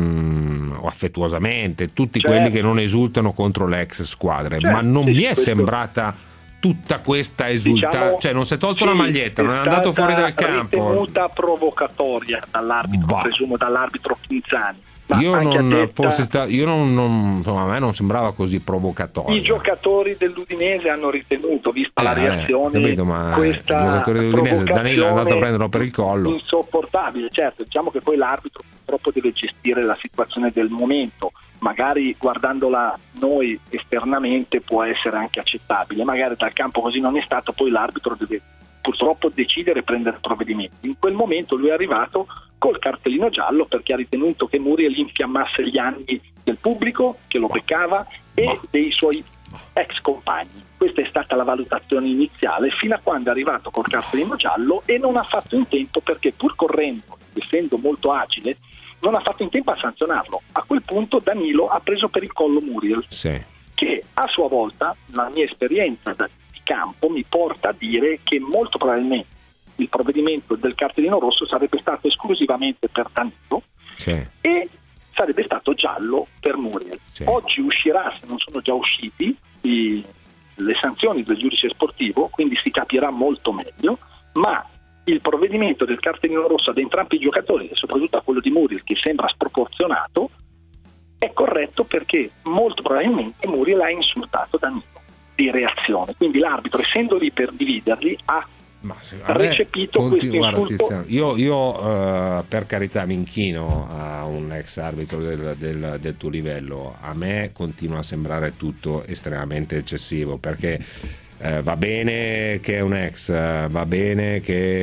con o affettuosamente tutti Certo. quelli che non esultano contro le ex squadre, Certo, ma non sì, mi è questo- sembrata tutta questa esultanza, Diciamo, cioè non si è tolto sì, la maglietta, non è andato stata fuori dal campo. ritenuta provocatoria dall'arbitro, Bah. presumo dall'arbitro Pinzani. Ma Io anche non, a detta- forse sta- io non, non- insomma, a me non sembrava così provocatorio. I giocatori dell'Udinese hanno ritenuto, vista la Eh, reazione, capito, ma questa i giocatori dell'Udinese, Danilo è andato a prenderlo per il collo. insopportabile. Certo, diciamo che poi l'arbitro purtroppo deve gestire la situazione del momento, magari guardandola noi esternamente può essere anche accettabile, magari dal campo così non è stato, poi l'arbitro deve purtroppo decidere e prendere provvedimenti. In quel momento lui è arrivato col cartellino giallo perché ha ritenuto che Muriel infiammasse gli anni del pubblico che lo beccava e dei suoi ex compagni. Questa è stata la valutazione iniziale fino a quando è arrivato col cartellino giallo e non ha fatto in tempo, perché pur correndo, essendo molto agile, non ha fatto in tempo a sanzionarlo. A quel punto Danilo ha preso per il collo Muriel, Sì. che a sua volta, la mia esperienza da, di campo mi porta a dire che molto probabilmente il provvedimento del cartellino rosso sarebbe stato esclusivamente per Danilo Sì. e sarebbe stato giallo per Muriel. Sì. Oggi uscirà, se non sono già usciti, i, le sanzioni del giudice sportivo, quindi si capirà molto meglio, ma il provvedimento del cartellino rosso ad entrambi i giocatori, e soprattutto a quello di Muriel, che sembra sproporzionato, è corretto perché molto probabilmente Muriel ha insultato Danilo di reazione, quindi l'arbitro, essendo lì per dividerli, ha Ma se, recepito continu- questo guarda, insulto. Tiziano, io, io uh, per carità mi inchino a un ex arbitro del, del, del tuo livello. A me continua a sembrare tutto estremamente eccessivo, perché eh, va bene che è un ex, eh, va bene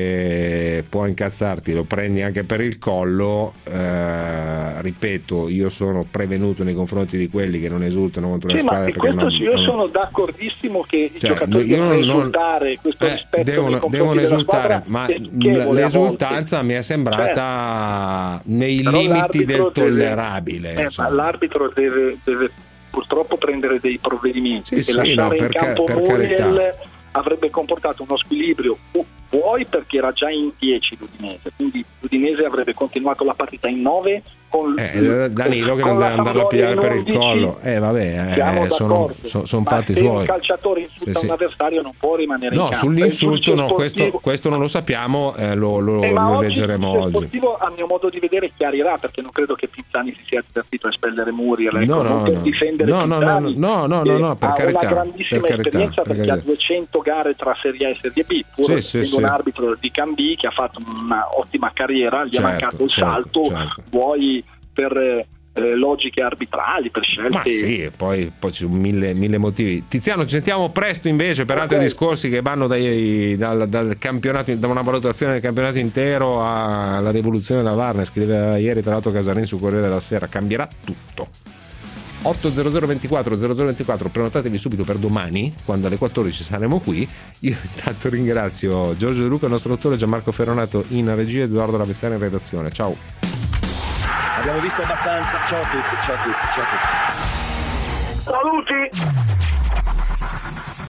che può incazzarti, lo prendi anche per il collo, eh, ripeto, io sono prevenuto nei confronti di quelli che non esultano contro Sì, le squadre, ma perché questo non, sì, io non... sono d'accordissimo che Cioè, i giocatori io devono non- esultare, questo eh, rispetto nei devono, confronti devono della esultare, squadra ma è amichevole a l'esultanza volte. mi è sembrata nei Però limiti l'arbitro del deve- tollerabile. eh, ma insomma. l'arbitro deve, deve purtroppo prendere dei provvedimenti, Sì, e sì, lasciare no, in per ca- campo per Muriel carità. avrebbe comportato uno squilibrio, pu- vuoi perché era già in dieci l'Udinese, quindi l'Udinese avrebbe continuato la partita in nove con Eh, Danilo che con non la deve andarlo a pigliare per il Sampdoria in collo, undici. eh vabbè, Siamo eh, sono, d'accordo. so- sono Ma fatti se un suoi. calciatore insulta Sì, sì. un avversario non può rimanere in No, campo. sull'insulto Il no, giudice questo, sportivo- questo non lo sappiamo, eh, lo, lo- Eh, ma lo oggi leggeremo il giudice oggi. sportivo, a mio modo di vedere, chiarirà, perché non credo che Pinzani si sia divertito a espellere Muriel, ecco, No, no, non per no. difendere No, no, Pinzani, no, no, no, che no, no, per ha carità, una grandissima per carità, esperienza, per perché carità. ha duecento gare tra Serie A e Serie B, pur Sì, essendo sì, un sì. arbitro di Cambì che ha fatto una ottima carriera, gli Certo, è mancato il certo, salto, certo. vuoi per eh, logiche arbitrali, per scelte. Ma sì, poi, poi ci sono mille, mille motivi. Tiziano, ci sentiamo presto invece per altri Ok. discorsi che vanno dai- dal, dal campionato, da una valutazione del campionato intero alla rivoluzione da V A R. Ne scriveva ieri tra l'altro Casarin su Corriere della Sera. Cambierà tutto. otto zero zero ventiquattro zero zero ventiquattro, prenotatevi subito per domani, quando alle quattordici saremo qui. Io intanto ringrazio Giorgio De Luca, il nostro autore, Gianmarco Ferronato in regia, Edoardo Ravessani in redazione. Ciao. Abbiamo visto abbastanza. Ciao a tutti, ciao a tutti, ciao a tutti.